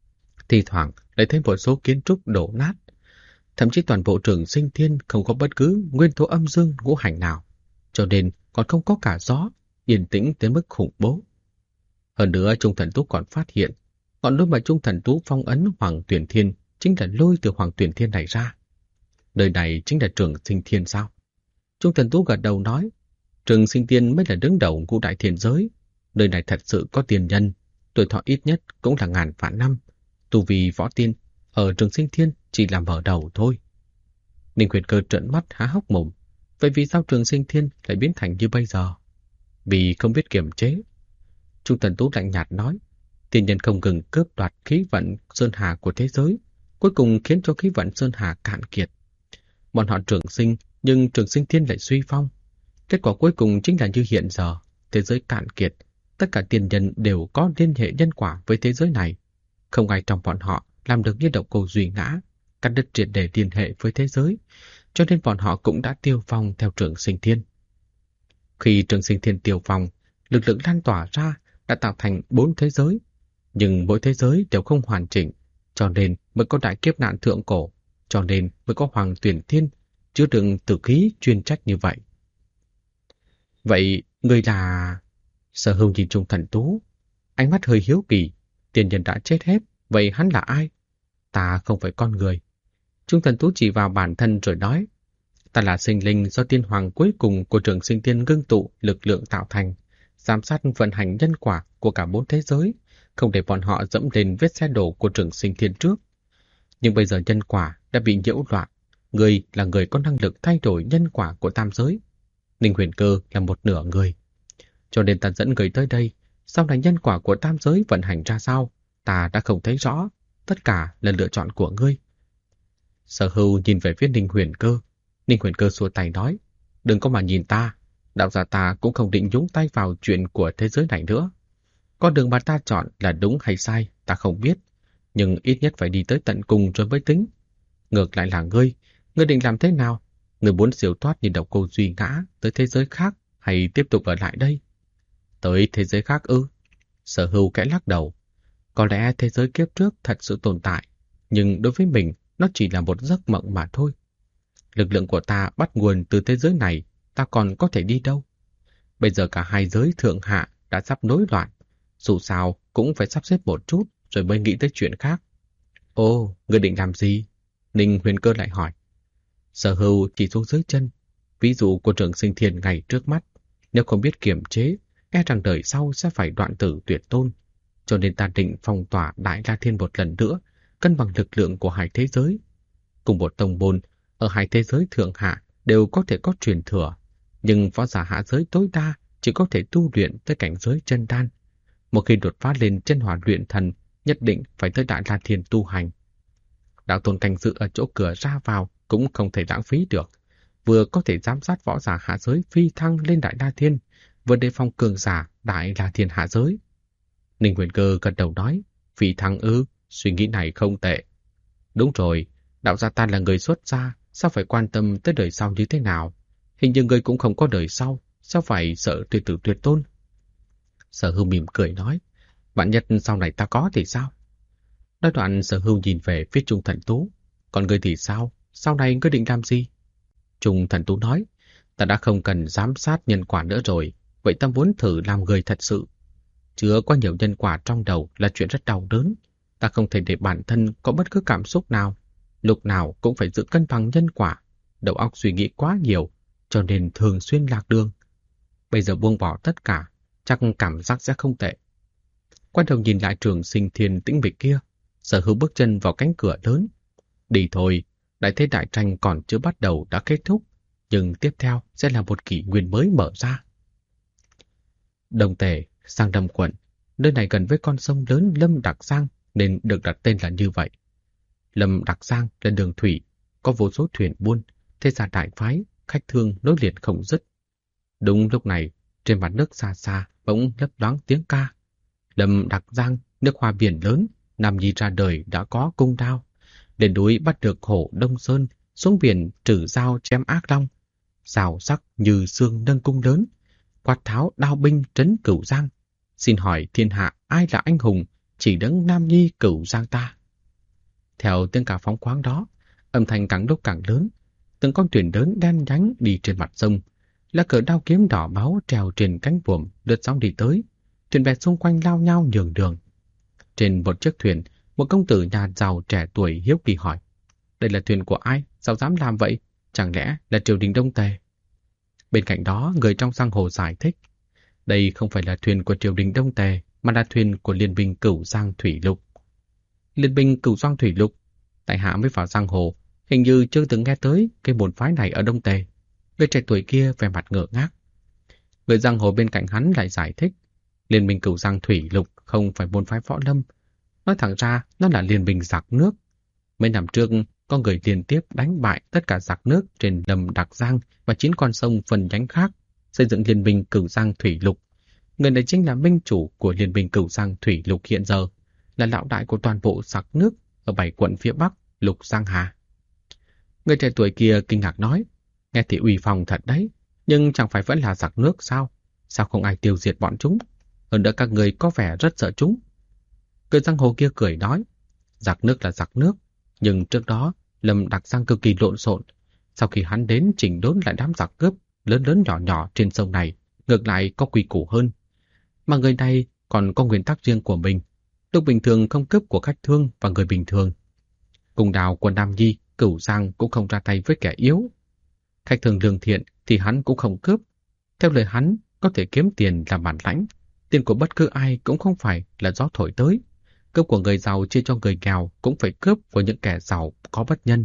Thì thoảng lại thấy một số kiến trúc đổ nát, thậm chí toàn bộ Trường Sinh Thiên không có bất cứ nguyên tố âm dương ngũ hành nào, cho nên còn không có cả gió, yên tĩnh tới mức khủng bố. Hơn nữa Trung Thần Tú còn phát hiện, ngọn lôi mà Trung Thần Tú phong ấn Hoàng Tuyển Thiên chính là lôi từ Hoàng Tuyển Thiên này ra. Nơi này chính là Trường Sinh Thiên sao? Trung Thần Tú gật đầu nói, Trường Sinh Thiên mới là đứng đầu ngũ đại thiên giới. Nơi này thật sự có tiền nhân, tuổi thọ ít nhất cũng là ngàn vạn năm. Tu vì võ tiên ở Trường Sinh Thiên chỉ là mở đầu thôi. Ninh Huyền Cơ trợn mắt há hốc mồm. Vậy vì sao Trường Sinh Thiên lại biến thành như bây giờ? Vì không biết kiềm chế. Trung Thần Tú lạnh nhạt nói, tiền nhân không ngừng cướp đoạt khí vận sơn hà của thế giới, cuối cùng khiến cho khí vận sơn hà cạn kiệt. Bọn họ trường sinh, nhưng Trường Sinh Thiên lại suy phong. Kết quả cuối cùng chính là như hiện giờ, thế giới cạn kiệt, tất cả tiền nhân đều có liên hệ nhân quả với thế giới này. Không ai trong bọn họ làm được như Độc Cô Duy Ngã, cắt đứt triệt để liên hệ với thế giới, cho nên bọn họ cũng đã tiêu vong theo Trường Sinh Thiên. Khi Trường Sinh Thiên tiêu vong, lực lượng lan tỏa ra đã tạo thành 4 thế giới, nhưng mỗi thế giới đều không hoàn chỉnh, cho nên mới có đại kiếp nạn thượng cổ, cho nên mới có Hoàng Tuyển Thiên chứa đựng tử khí chuyên trách như vậy. Vậy người là... Sở Hưu nhìn Trung Thần Tú, ánh mắt hơi hiếu kỳ. Tiền nhân đã chết hết, vậy hắn là ai? Ta không phải con người. Trung Thần Tú chỉ vào bản thân rồi nói, ta là sinh linh do tiên hoàng cuối cùng của Trường Sinh Thiên ngưng tụ lực lượng tạo thành, giám sát vận hành nhân quả của cả 4 thế giới, không để bọn họ dẫm lên vết xe đổ của Trường Sinh Thiên trước. Nhưng bây giờ nhân quả đã bị nhiễu loạn, người là người có năng lực thay đổi nhân quả của tam giới. Ninh Huyền Cơ là một nửa người. Cho nên ta dẫn người tới đây, sau này nhân quả của tam giới vận hành ra sao, ta đã không thấy rõ, tất cả là lựa chọn của ngươi. Sở Hưu nhìn về phía Ninh Huyền Cơ. Ninh Huyền Cơ xua tay nói, đừng có mà nhìn ta, đạo gia ta cũng không định nhúng tay vào chuyện của thế giới này nữa. Con đường mà ta chọn là đúng hay sai, ta không biết, nhưng ít nhất phải đi tới tận cùng rồi mới tính. Ngược lại là ngươi định làm thế nào? Ngươi muốn siêu thoát như Độc Cô Duy Ngã tới thế giới khác hay tiếp tục ở lại đây? Tới thế giới khác ư? Sở Hưu kẽ lắc đầu. Có lẽ thế giới kiếp trước thật sự tồn tại, nhưng đối với mình nó chỉ là một giấc mộng mà thôi. Lực lượng của ta bắt nguồn từ thế giới này, ta còn có thể đi đâu? Bây giờ cả hai giới thượng hạ đã sắp nối loạn, dù sao cũng phải sắp xếp một chút rồi mới nghĩ tới chuyện khác. Ồ, ngươi định làm gì? Ninh Huyền Cơ lại hỏi. Sở Hưu chỉ xuống dưới chân. Ví dụ của Trường Sinh Thiên ngày trước mắt, nếu không biết kiềm chế, e rằng đời sau sẽ phải đoạn tử tuyệt tôn. Cho nên ta định phong tỏa Đại La Thiên một lần nữa, cân bằng lực lượng của hai thế giới. Cùng một tông môn, ở hai thế giới thượng hạ đều có thể có truyền thừa, nhưng võ giả hạ giới tối đa chỉ có thể tu luyện tới cảnh giới chân đan. Một khi đột phá lên chân hỏa luyện thần, nhất định phải tới Đại La Thiên tu hành. Đạo tôn canh giữ ở chỗ cửa ra vào cũng không thể lãng phí được, vừa có thể giám sát võ giả hạ giới phi thăng lên Đại La Thiên, vừa đề phòng cường giả Đại La Thiên hạ giới. Ninh Huyền Cơ gật đầu nói, phi thăng ư, suy nghĩ này không tệ. Đúng rồi, đạo gia ta là người xuất gia, sao phải quan tâm tới đời sau như thế nào? Hình như ngươi cũng không có đời sau, sao phải sợ tuyệt tử tuyệt tôn? Sở Hưu mỉm cười nói, vạn nhất sau này ta có thì sao? Nói đoạn Sở Hưu nhìn về phía Trung Thần Tú, còn ngươi thì sao? Sau này ngươi định làm gì? Trung Thần Tú nói, ta đã không cần giám sát nhân quả nữa rồi, vậy ta muốn thử làm người thật sự. Chứa quá nhiều nhân quả trong đầu là chuyện rất đau đớn. Ta không thể để bản thân có bất cứ cảm xúc nào. Lúc nào cũng phải giữ cân bằng nhân quả. Đầu óc suy nghĩ quá nhiều, cho nên thường xuyên lạc đường. Bây giờ buông bỏ tất cả, chắc cảm giác sẽ không tệ. Quay đầu nhìn lại Trường Sinh Thiên tĩnh mịch kia, Sở Hữu bước chân vào cánh cửa lớn. Đi thôi, đại thế đại tranh còn chưa bắt đầu đã kết thúc, nhưng tiếp theo sẽ là một kỷ nguyên mới mở ra. Đồng Tề, Sang Đầm quận, nơi này gần với con sông lớn Lâm Đặc Giang nên được đặt tên là như vậy. Lâm Đặc Giang là đường thủy, có vô số thuyền buôn, thế gia đại phái, khách thương nối liền không dứt. Đúng lúc này, trên mặt nước xa xa bỗng lấp loáng tiếng ca. Lâm Đặc Giang, nước hoa biển lớn, Nam Nhi ra đời đã có cung đao. Lên núi bắt được hổ Đông Sơn, xuống biển trử dao chém ác long. Xào sắc như xương nâng cung lớn, quát tháo đao binh trấn Cửu Giang. Xin hỏi thiên hạ ai là anh hùng, chỉ đấng Nam Nhi Cửu Giang ta. Theo tiếng ca phóng khoáng đó, âm thanh càng lúc càng lớn. Từng con thuyền lớn đen nhánh đi trên mặt sông, lá cờ đao kiếm đỏ máu treo trên cánh buồm lướt sóng đi tới. Thuyền bè xung quanh lao nhau nhường đường. Trên một chiếc thuyền, một công tử nhà giàu trẻ tuổi hiếu kỳ hỏi: đây là thuyền của ai? Sao dám làm vậy? Chẳng lẽ là triều đình Đông Tề? Bên cạnh đó, người trong giang hồ giải thích: đây không phải là thuyền của triều đình Đông Tề, mà là thuyền của Liên binh Cửu Giang Thủy Lục. Liên binh Cửu Giang Thủy Lục? Tại hạ mới vào giang hồ, hình như chưa từng nghe tới cái môn phái này ở Đông Tề. Người trẻ tuổi kia vẻ mặt ngơ ngác. Người giang hồ bên cạnh hắn lại giải thích: Liên minh Cửu Giang Thủy Lục không phải môn phái võ lâm. Nói thẳng ra, nó là liên minh giặc nước. Mấy năm trước, có người liên tiếp đánh bại tất cả giặc nước trên Lâm Đặc Giang và 9 con sông phần nhánh khác, xây dựng liên minh Cửu Giang Thủy Lục. Người này chính là minh chủ của liên minh Cửu Giang Thủy Lục hiện giờ, là lão đại của toàn bộ giặc nước ở 7 quận phía Bắc, Lục Giang Hà. Người trẻ tuổi kia kinh ngạc nói: nghe thì uy phong thật đấy, nhưng chẳng phải vẫn là giặc nước sao? Sao không ai tiêu diệt bọn chúng? Hơn nữa các người có vẻ rất sợ chúng. Người giang hồ kia cười nói: giặc nước là giặc nước, nhưng trước đó Lâm Đặc Giang cực kỳ lộn xộn. Sau khi hắn đến chỉnh đốn lại đám giặc cướp lớn lớn nhỏ nhỏ trên sông này, ngược lại có quy củ hơn. Mà người này còn có nguyên tắc riêng của mình, lúc bình thường không cướp của khách thương và người bình thường. Cùng đào của Nam Nhi, Cửu Giang cũng không ra tay với kẻ yếu. Khách thường lương thiện thì hắn cũng không cướp. Theo lời hắn, có thể kiếm tiền là bản lãnh. Tiền của bất cứ ai cũng không phải là gió thổi tới. Cướp của người giàu chia cho người nghèo cũng phải cướp của những kẻ giàu có bất nhân.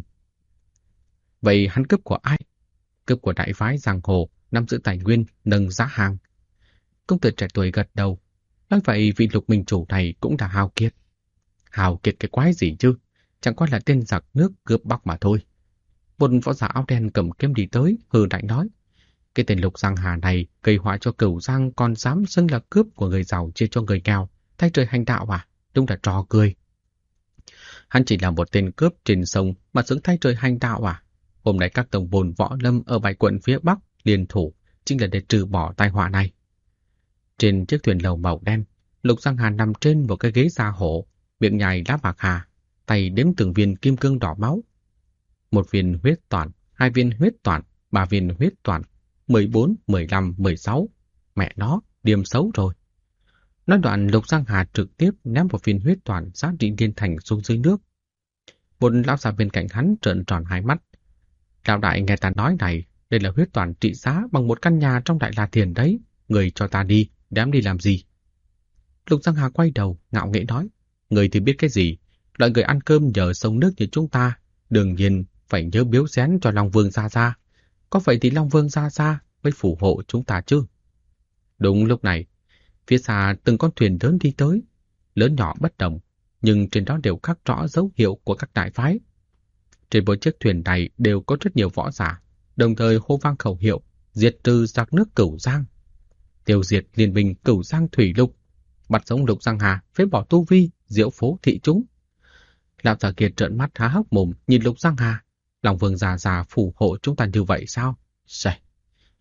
Vậy hắn cướp của ai? Cướp của đại phái giang hồ, nắm giữ tài nguyên, nâng giá hàng. Công tử trẻ tuổi gật đầu. Nói vậy vị Lục minh chủ này cũng là hào kiệt. Hào kiệt cái quái gì chứ? Chẳng qua là tên giặc nước cướp bóc mà thôi. Một võ giả áo đen cầm kiếm đi tới, hừ lạnh nói: cái tên Lục Giang Hà này gây họa cho Cửu Giang còn dám xưng là cướp của người giàu chia cho người nghèo, thay trời hành đạo à? Đúng là trò cười. Hắn chỉ là một tên cướp trên sông mà xứng thay trời hành đạo à? Hôm nay các tổng bồn võ lâm ở 7 quận phía Bắc liên thủ chính là để trừ bỏ tai họa này. Trên chiếc thuyền lầu màu đen, Lục Giang Hà nằm trên một cái ghế da hổ, miệng nhai lá bạc hà, tay đếm từng viên kim cương đỏ máu. 1 viên huyết toản, 2 viên huyết toản, 3 viên huyết toản, 14, 15, 16. Mẹ nó, điềm xấu rồi. Nói đoạn, Lục Giang Hà trực tiếp ném một viên huyết toản giá trị liên thành xuống dưới nước. Một lão già bên cạnh hắn trợn tròn hai mắt. Lão đại nghe ta nói này, đây là huyết toản trị giá bằng một căn nhà trong Đại La Thiền đấy. Người cho ta đi, đám đi làm gì? Lục Giang Hà quay đầu, ngạo nghễ nói: người thì biết cái gì? Loại người ăn cơm nhờ sông nước như chúng ta, đương nhiên phải nhớ biếu xén cho Long Vương Gia Gia. Có vậy thì Long Vương Gia Gia mới phù hộ chúng ta chứ. Đúng lúc này, phía xa từng con thuyền lớn đi tới, lớn nhỏ bất đồng, nhưng trên đó đều khắc rõ dấu hiệu của các đại phái. Trên mỗi chiếc thuyền này đều có rất nhiều võ giả, đồng thời hô vang khẩu hiệu: diệt trừ giặc nước Cửu Giang, tiêu diệt liên minh Cửu Giang Thủy Lục, bắt sống Lục Giang Hà, phế bỏ tu vi, diễu phố thị chúng. Lão già kia trợn mắt há hốc mồm nhìn Lục Giang Hà. Long Vương già già phù hộ chúng ta như vậy sao? Sẩy.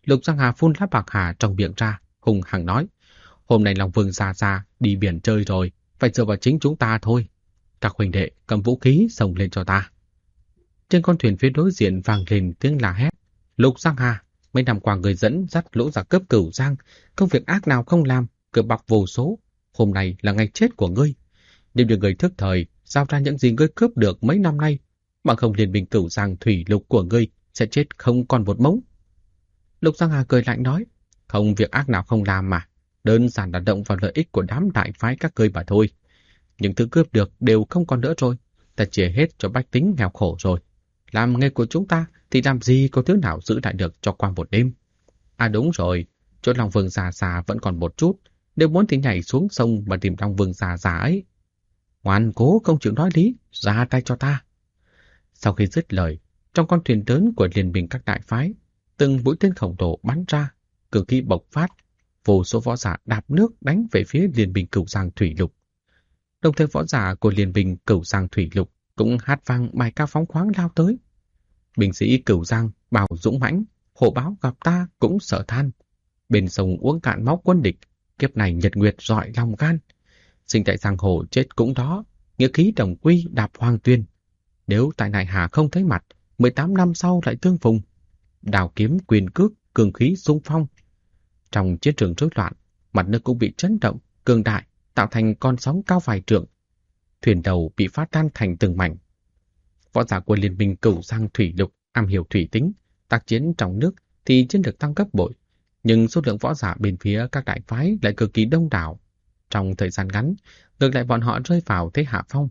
Lục Giang Hà phun lá bạc hà trong miệng ra, hùng hăng nói: hôm nay Long Vương già già đi biển chơi rồi, phải dựa vào chính chúng ta thôi. Các huynh đệ cầm vũ khí xông lên cho ta. Trên con thuyền phía đối diện vang lên tiếng la hét: Lục Giang Hà, mấy năm qua người dẫn dắt lũ giặc cướp Cửu Giang, công việc ác nào không làm, cướp bóc vô số. Hôm nay là ngày chết của ngươi. Nếu như người thức thời giao ra những gì ngươi cướp được mấy năm nay, bằng không liên minh Cửu Giang thủy lục của ngươi sẽ chết không còn một mống. Lục Giang Hà cười lạnh nói: không việc ác nào không làm mà, đơn giản là động vào lợi ích của đám đại phái các ngươi mà thôi. Những thứ cướp được đều không còn nữa rồi, ta chia hết cho bách tính nghèo khổ rồi. Làm nghề của chúng ta thì làm gì có thứ nào giữ lại được cho qua một đêm. À đúng rồi, chỗ Long Vương già già vẫn còn một chút, nếu muốn thì nhảy xuống sông mà tìm Long Vương già già ấy. Ngoan cố không chịu nói lý, ra tay cho ta. Sau khi dứt lời, trong con thuyền lớn của liên minh các đại phái, từng mũi tên khổng lồ bắn ra, cường khí bộc phát, vô số võ giả đạp nước đánh về phía liên minh Cửu Giang thủy lục. Đồng thời võ giả của liên minh Cửu Giang thủy lục cũng hát vang bài ca phóng khoáng lao tới. Binh sĩ Cửu Giang bào dũng mãnh, hổ báo gặp ta cũng sợ than. Bên sông uống cạn máu quân địch, kiếp này nhật nguyệt rọi lòng gan. Sinh tại giang hồ chết cũng đó, nghĩa khí đồng quy đạp hoàng tuyên. Nếu tại Nại Hà không thấy mặt, 18 năm sau lại tương phùng. Đào kiếm quyền cước, cường khí xung phong. Trong chiến trường rối loạn, mặt nước cũng bị chấn động, cường đại, tạo thành con sóng cao vài trượng. Thuyền đầu bị phá tan thành từng mảnh. Võ giả của liên minh Cửu Giang thủy lục am hiểu thủy tính, tác chiến trong nước thì chiến lược tăng gấp bội, nhưng số lượng võ giả bên phía các đại phái lại cực kỳ đông đảo. Trong thời gian ngắn, ngược lại bọn họ rơi vào thế hạ phong.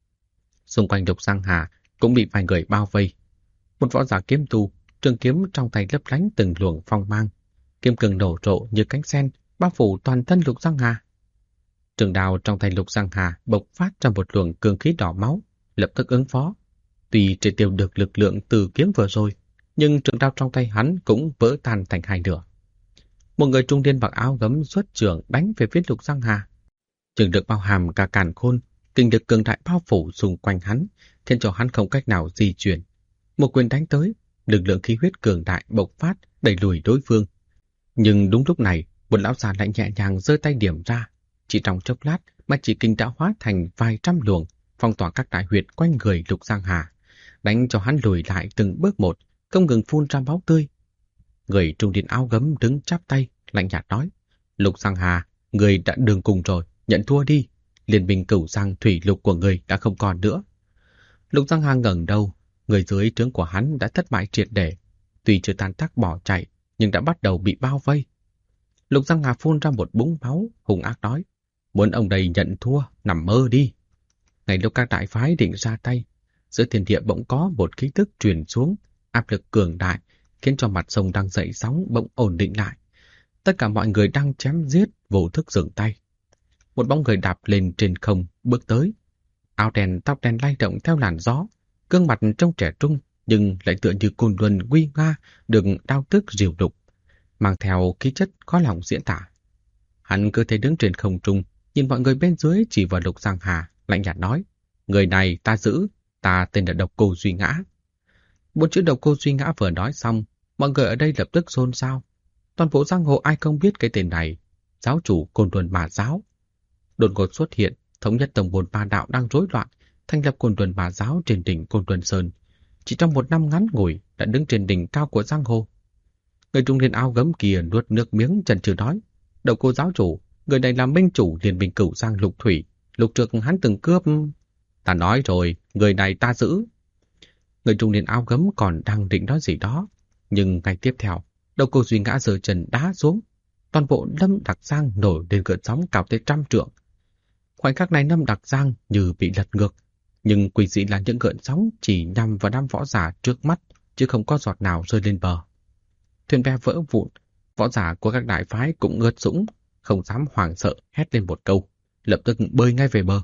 Xung quanh Lục Giang Hà cũng bị vài người bao vây. Một võ giả kiếm tu, trường kiếm trong tay lấp lánh từng luồng phong mang, kiếm cường nổ rộ như cánh sen, bao phủ toàn thân Lục Giang Hà. Trường đao trong tay Lục Giang Hà bộc phát ra một luồng cương khí đỏ máu, lập tức ứng phó. Tuy triệt tiêu được lực lượng từ kiếm vừa rồi, nhưng trường đao trong tay hắn cũng vỡ tan thành hai nửa. Một người trung niên mặc áo gấm xuất trường đánh về phía Lục Giang Hà. Trường lực bao hàm cả càn khôn, kinh lực cường đại bao phủ xung quanh hắn, khiến cho hắn không cách nào di chuyển. Một quyền đánh tới, lực lượng khí huyết cường đại bộc phát đẩy lùi đối phương. Nhưng đúng lúc này, một lão già lại nhẹ nhàng giơ tay điểm ra, chỉ trong chốc lát mà chỉ kinh đã hóa thành vài trăm luồng, phong tỏa các đại huyệt quanh người Lục Giang Hà, đánh cho hắn lùi lại từng bước một, không ngừng phun ra máu tươi. Người trung niên áo gấm đứng chắp tay, lạnh nhạt nói: Lục Giang Hà, người đã đường cùng rồi, nhận thua đi. Liên minh Cửu Giang thủy lục của người đã không còn nữa. Lục Giang Hà ngẩng đầu, người dưới trướng của hắn đã thất bại triệt để, tuy chưa tan tác bỏ chạy, nhưng đã bắt đầu bị bao vây. Lục Giang Hà phun ra một búng máu, hung ác nói: muốn ông đây nhận thua, nằm mơ đi. Ngay lúc các đại phái định ra tay, giữa thiên địa bỗng có một khí tức truyền xuống, áp lực cường đại, khiến cho mặt sông đang dậy sóng bỗng ổn định lại. Tất cả mọi người đang chém giết vô thức dừng tay. Một bóng người đạp lên trên không, bước tới. Áo đen tóc đen lay động theo làn gió, gương mặt trông trẻ trung nhưng lại tựa như côn luân uy nga được đao tức rìu đục, mang theo khí chất khó lòng diễn tả. Hắn cứ thế đứng trên không trung, nhìn mọi người bên dưới chỉ vào Lục Giang Hà, lạnh nhạt nói: người này ta giữ, ta tên là Độc Cô Duy Ngã. Bốn chữ Độc Cô Duy Ngã vừa nói xong, mọi người ở đây lập tức xôn xao. Toàn bộ giang hồ ai không biết cái tên này, giáo chủ Côn Luân Ma Giáo. Đột ngột xuất hiện, thống nhất tổng bồn ma đạo đang rối loạn, thành lập Côn Luân Ma Giáo trên đỉnh Côn Luân Sơn. Chỉ trong một năm ngắn ngủi đã đứng trên đỉnh cao của giang hồ. Người trung niên áo gấm kia nuốt nước miếng chần chừ nói: Độc Cô giáo chủ, người này là minh chủ liên minh Cửu Giang lục thủy, lục trực hắn từng cướp. Ta nói rồi, người này ta giữ. Người trung niên áo gấm còn đang định nói gì đó, nhưng ngay tiếp theo, Độc Cô Duy Ngã giơ chân đá xuống, toàn bộ Lâm Đặc Giang nổi lên cơn sóng cao tới 100 trượng. Khoảnh khắc này Lâm Đặc Giang như bị lật ngược, nhưng quỷ dị là những gợn sóng chỉ nhằm vào đám võ giả trước mắt, chứ không có giọt nào rơi lên bờ. Thuyền bè vỡ vụn, võ giả của các đại phái cũng ngớt dũng, không dám hoảng sợ hét lên một câu, lập tức bơi ngay về bờ.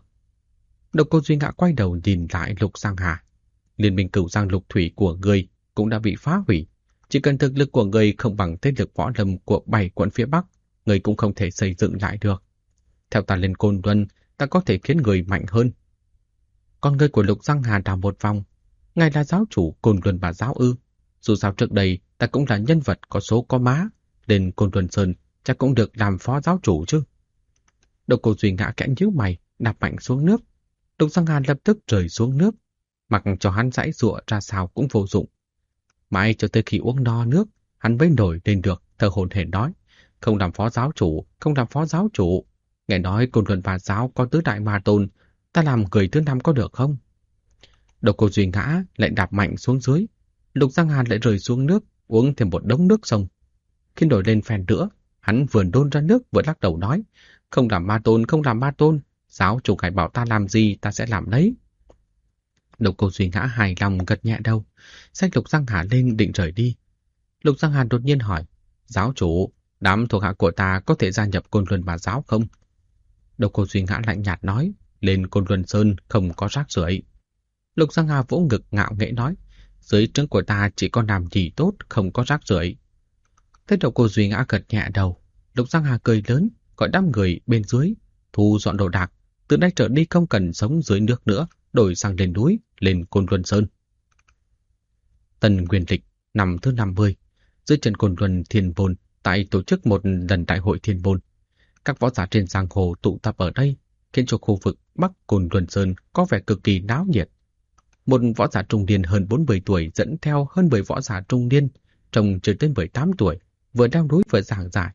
Độc Cô Duy Ngã quay đầu nhìn lại Lục Giang Hà. Liên minh Cửu Giang lục thủy của người cũng đã bị phá hủy. Chỉ cần thực lực của người không bằng thế lực võ lâm của 7 quận phía Bắc, người cũng không thể xây dựng lại được. Theo ta lên Côn Luân, ta có thể khiến người mạnh hơn. Con người của Lục Giang Hà đảo một vòng. Ngài là giáo chủ Côn Luân Ma Giáo ư? Dù sao trước đây, ta cũng là nhân vật có số có má, lên Côn Luân Sơn chắc cũng được làm phó giáo chủ chứ. Độc Cô Duy Ngã khẽ nhíu mày, đạp mạnh xuống nước. Lục Giang Hà lập tức rơi xuống nước, mặc cho hắn giãy giụa ra sao cũng vô dụng. Mãi cho tới khi uống no nước, hắn mới nổi lên được, thở hổn hển nói: không làm phó giáo chủ, không làm phó giáo chủ. Nghe nói Côn Luân Phạt giáo có tứ đại ma tôn, ta làm người thứ 5 có được không? Độc Cô Duy Ngã lại đạp mạnh xuống dưới. Lục Giang Hàn lại rơi xuống nước, uống thêm một đống nước sông. Khi nổi lên phèn nữa, hắn vừa đôn ra nước vừa lắc đầu nói: không làm ma tôn, không làm ma tôn. Giáo chủ ngài bảo ta làm gì ta sẽ làm đấy. Độc Cô Duy Ngã hài lòng gật nhẹ đầu, xách Lục Giang Hà lên định rời đi. Lục Giang Hà đột nhiên hỏi: giáo chủ, đám thuộc hạ của ta có thể gia nhập Côn Luân Mà giáo không? Độc Cô Duy Ngã lạnh nhạt nói: lên Côn Luân Sơn không có rác rưởi. Lục Giang Hà vỗ ngực ngạo nghễ nói: dưới trướng của ta chỉ có làm gì tốt, không có rác rưởi. Thế Độc Cô Duy Ngã gật nhẹ đầu. Lục Giang Hà cười lớn, gọi đám người bên dưới thu dọn đồ đạc, từ nay trở đi không cần sống dưới nước nữa, đổi sang lên núi, lên Côn Luân Sơn. Tân Nguyên Lịch năm thứ 50, dưới chân Côn Luân Thiên Môn, tại tổ chức một lần đại hội Thiên Môn. Các võ giả trên giang hồ tụ tập ở đây, khiến cho khu vực Bắc Côn Luân Sơn có vẻ cực kỳ náo nhiệt. Một võ giả trung niên hơn 40 tuổi dẫn theo hơn 10 võ giả trung niên, trông chưa đến 18 tuổi, vừa leo núi vừa giảng giải.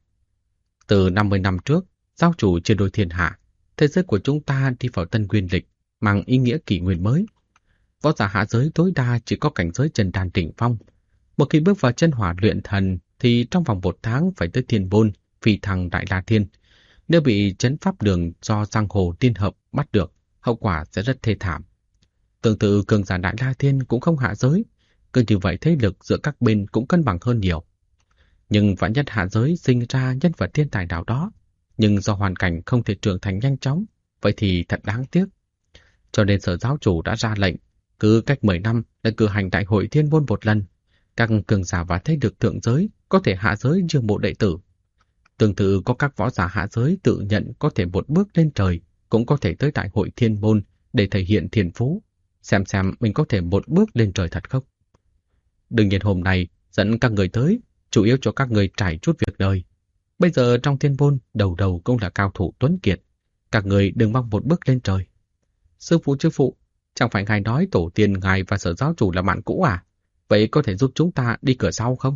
Từ 50 năm trước, giáo chủ chia đôi thiên hạ, thế giới của chúng ta đi vào Tân Nguyên Lịch, mang ý nghĩa kỷ nguyên mới. Võ giả hạ giới tối đa chỉ có cảnh giới chân đan đỉnh phong. Một khi bước vào chân hỏa luyện thần thì trong vòng 1 tháng phải tới Thiên Môn, phi thăng Đại La Thiên. Nếu bị trấn pháp đường do giang hồ tiên hợp bắt được, hậu quả sẽ rất thê thảm. Tương tự cường giả Đại La Thiên cũng không hạ giới, cứ như vậy thế lực giữa các bên cũng cân bằng hơn nhiều. Nhưng vạn nhất hạ giới sinh ra nhân vật thiên tài nào đó, nhưng do hoàn cảnh không thể trưởng thành nhanh chóng, vậy thì thật đáng tiếc. Cho nên sở giáo chủ đã ra lệnh, cứ cách 10 năm lại cử hành đại hội Thiên Môn một lần. Các cường giả và thế lực thượng giới có thể hạ giới chiêu mộ đệ tử. Tương tự có các võ giả hạ giới tự nhận có thể một bước lên trời, cũng có thể tới đại hội Thiên Môn để thể hiện thiên phú, xem mình có thể một bước lên trời thật không. Đương nhiên hôm nay dẫn các người tới, chủ yếu cho các người trải chút việc đời. Bây giờ trong Thiên Môn đầu đầu cũng là cao thủ tuấn kiệt, các người đừng mong một bước lên trời. Sư phụ, chẳng phải ngài nói tổ tiên ngài và sở giáo chủ là bạn cũ à? Vậy có thể giúp chúng ta đi cửa sau không?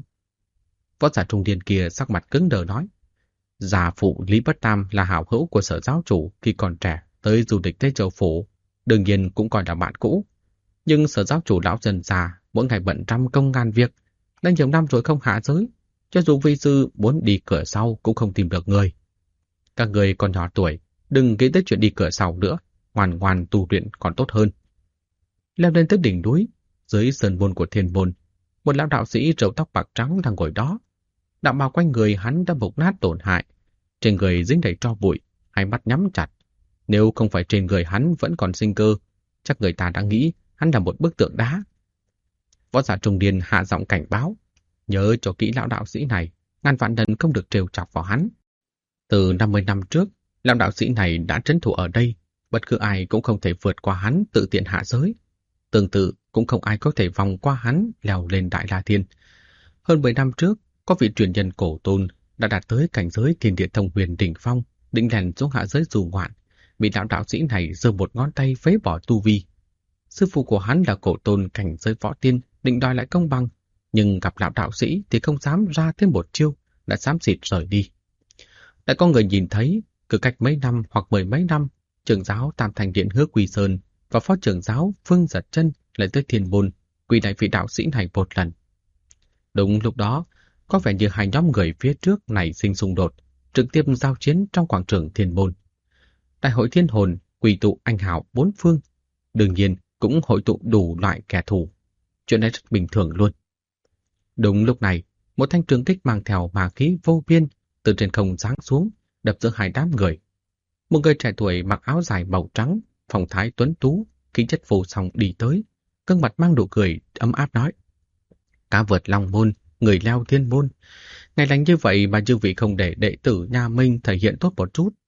Võ giả trung niên kia sắc mặt cứng đờ nói: già phụ Lý Bất Tam là hảo hữu của sở giáo chủ khi còn trẻ tới du lịch Tây Châu Phủ, đương nhiên cũng còn là bạn cũ. Nhưng sở giáo chủ lão dần già mỗi ngày bận trăm công ngàn việc, đã nhiều năm rồi không hạ giới, cho dù vi sư muốn đi cửa sau cũng không tìm được người. Các người còn nhỏ tuổi, đừng nghĩ tới chuyện đi cửa sau nữa, ngoan ngoan tu luyện còn tốt hơn. Leo lên tới đỉnh núi, dưới sơn môn của Thiên Môn, một lão đạo sĩ râu tóc bạc trắng đang ngồi đó. Đạo bào quanh người hắn đã mục nát tổn hại, trên người dính đầy tro bụi, hai mắt nhắm chặt. Nếu không phải trên người hắn vẫn còn sinh cơ, chắc người ta đã nghĩ hắn là một bức tượng đá. Võ giả trung niên hạ giọng cảnh báo: nhớ cho kỹ lão đạo sĩ này, ngàn vạn lần không được trêu chọc vào hắn. Từ 50 năm trước, lão đạo sĩ này đã trấn thủ ở đây, bất cứ ai cũng không thể vượt qua hắn tự tiện hạ giới. Tương tự cũng không ai có thể vòng qua hắn leo lên Đại La Thiên. Hơn 10 năm trước, có vị truyền nhân cổ tôn đã đạt tới cảnh giới Thiên Địa Thông Huyền đỉnh phong, định lèn xuống hạ giới du ngoạn, bị lão đạo sĩ này giơ một ngón tay phế bỏ tu vi. Sư phụ của hắn là cổ tôn cảnh giới võ tiên, định đòi lại công bằng, nhưng gặp lão đạo sĩ thì không dám ra thêm một chiêu, đã xám xịt rời đi. Đã có người nhìn thấy, cứ cách mấy năm hoặc 10 mấy năm, trưởng giáo Tam Thành Điện Hứa Quỳ Sơn và phó trưởng giáo Phương Giật Chân lại tới Thiên Môn quỳ lại vị đạo sĩ này một lần. Đúng lúc đó, có vẻ như hai nhóm người phía trước này sinh xung đột, trực tiếp giao chiến trong quảng trường Thiên Môn. Đại hội Thiên Hồn quy tụ anh hào 4 phương, đương nhiên cũng hội tụ đủ loại kẻ thù. Chuyện này rất bình thường luôn. Đúng lúc này, một thanh trường kích mang theo ma khí vô biên từ trên không giáng xuống, đập giữa hai đám người. Một người trẻ tuổi mặc áo dài màu trắng, phong thái tuấn tú, khí chất vô song đi tới, gương mặt mang nụ cười ấm áp nói: cá vượt long môn, người leo Thiên Môn. Ngày lành như vậy mà chư vị không để đệ tử nhà Minh thể hiện tốt một chút,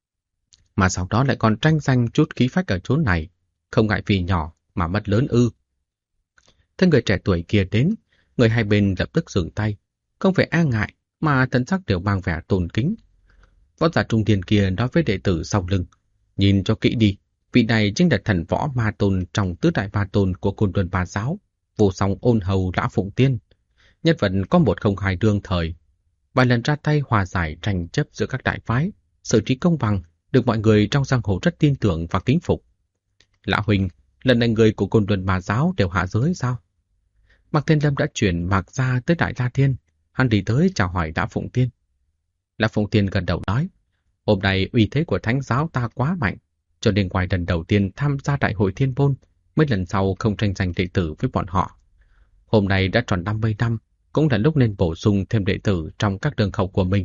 mà sau đó lại còn tranh giành chút khí phách ở chỗ này, không ngại vì nhỏ mà mất lớn ư? Thế người trẻ tuổi kia đến, người hai bên lập tức dừng tay, không phải e ngại mà thần sắc đều mang vẻ tôn kính. Võ giả trung niên kia nói với đệ tử sau lưng, nhìn cho kỹ đi, vị này chính là thần võ ma tôn trong tứ đại ma tôn của Côn Luân Ba Giáo, vô song ôn hầu Lã Phụng Tiên. Nhân vật có một không hai đương thời, vài lần ra tay hòa giải tranh chấp giữa các đại phái, xử trí công bằng, được mọi người trong giang hồ rất tin tưởng và kính phục. Lã huynh, lần này người của Côn Luân Ma Giáo đều hạ giới sao? Mạc Thiên Lâm đã chuyển Mạc gia tới Đại La Thiên, hắn đi tới chào hỏi Lã Phụng Tiên. Lã Phụng Tiên gần đầu nói, hôm nay uy thế của Thánh giáo ta quá mạnh, cho nên ngoài lần đầu tiên tham gia đại hội Thiên Môn, mấy lần sau không tranh giành đệ tử với bọn họ. Hôm nay đã tròn 50 năm, cũng là lúc nên bổ sung thêm đệ tử trong các đường khẩu của mình.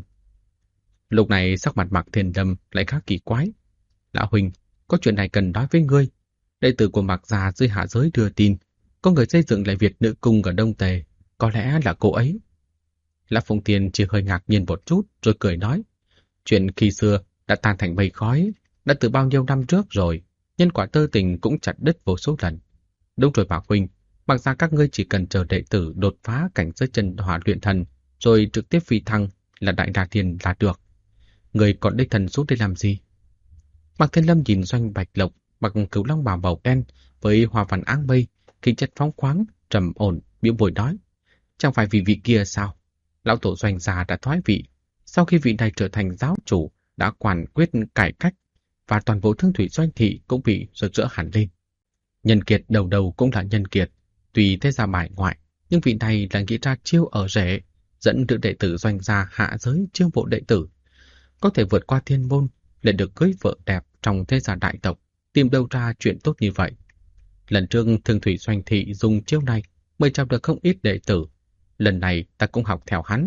Lúc này sắc mặt Mạc Thiên Lâm lại khá kỳ quái. Lã huynh, có chuyện này cần nói với ngươi. Đệ tử của Mạc gia dưới hạ giới đưa tin, có người xây dựng lại Việt Nữ Cung ở Đông Tề, có lẽ là cô ấy. Lã Phụng Tiên chỉ hơi ngạc nhiên một chút rồi cười nói, chuyện khi xưa đã tan thành mây khói, đã từ bao nhiêu năm trước rồi, nhân quả tơ tình cũng chặt đứt vô số lần. Đúng rồi Mạc huynh, Mạc gia các ngươi chỉ cần chờ đệ tử đột phá cảnh giới chân hỏa luyện thần, rồi trực tiếp phi thăng là Đại La Thiên là được. Người còn đích thần xuống đây làm gì? Mạc Thiên Lâm nhìn Doanh Bạch Lộc mặc cửu long bào màu đen với hoa văn áng mây, khí chất phóng khoáng, trầm ổn, bĩu môi nói, chẳng phải vì vị kia sao? Lão tổ Doanh già đã thoái vị, sau khi vị này trở thành giáo chủ đã quản quyết cải cách và toàn bộ thương thủy doanh thị cũng bị rực rỡ hẳn lên. Nhân kiệt đầu đầu cũng là nhân kiệt, tùy thế ra bài ngoại, nhưng vị này là nghĩ ra chiêu ở rễ, dẫn được đệ tử Doanh gia hạ giới chiêu bộ đệ tử, có thể vượt qua thiên môn để được cưới vợ đẹp trong thế gia đại tộc, tìm đâu ra chuyện tốt như vậy. Lần trước thương thủy doanh thị dùng chiêu này mới chào được không ít đệ tử, lần này ta cũng học theo hắn.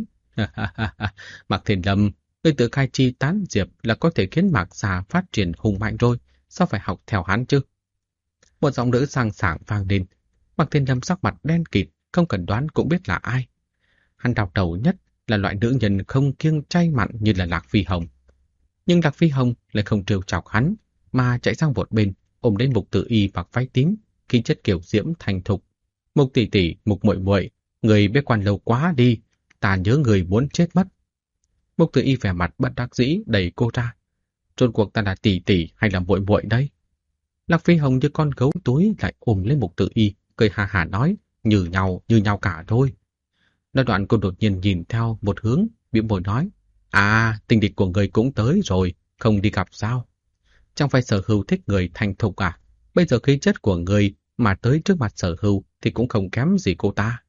Mạc Thiên Lâm, ngươi tự khai chi tán diệp là có thể khiến Mạc gia phát triển hùng mạnh rồi, sao phải học theo hắn chứ? Một giọng nữ sang sảng vang lên. Mạc Thiên Lâm sắc mặt đen kịt, không cần đoán cũng biết là ai. Hắn đau đầu nhất là loại nữ nhân không kiêng chay mặn như là Lạc Phi Hồng. Nhưng Lạc Phi Hồng lại không trêu chọc hắn, mà chạy sang một bên, ôm lấy Mục Tử Y mặc váy tím, khí chất kiểu diễm thành thục. Mục tỷ tỷ, Mục muội muội, người bế quan lâu quá đi, ta nhớ người muốn chết mất. Mục Tử Y vẻ mặt bất đắc dĩ đẩy cô ra. Rốt cuộc ta là tỷ tỷ hay là muội muội đây? Lạc Phi Hồng như con gấu túi lại ôm lấy Mục Tử Y, cười hà hà nói, như nhau cả thôi. Nói đoạn cô đột nhiên nhìn theo một hướng, bĩu môi nói, à, tình địch của người cũng tới rồi, không đi gặp sao? Chẳng phải Sở Hưu thích người thành thục à? Bây giờ khí chất của người mà tới trước mặt Sở Hưu thì cũng không kém gì cô ta.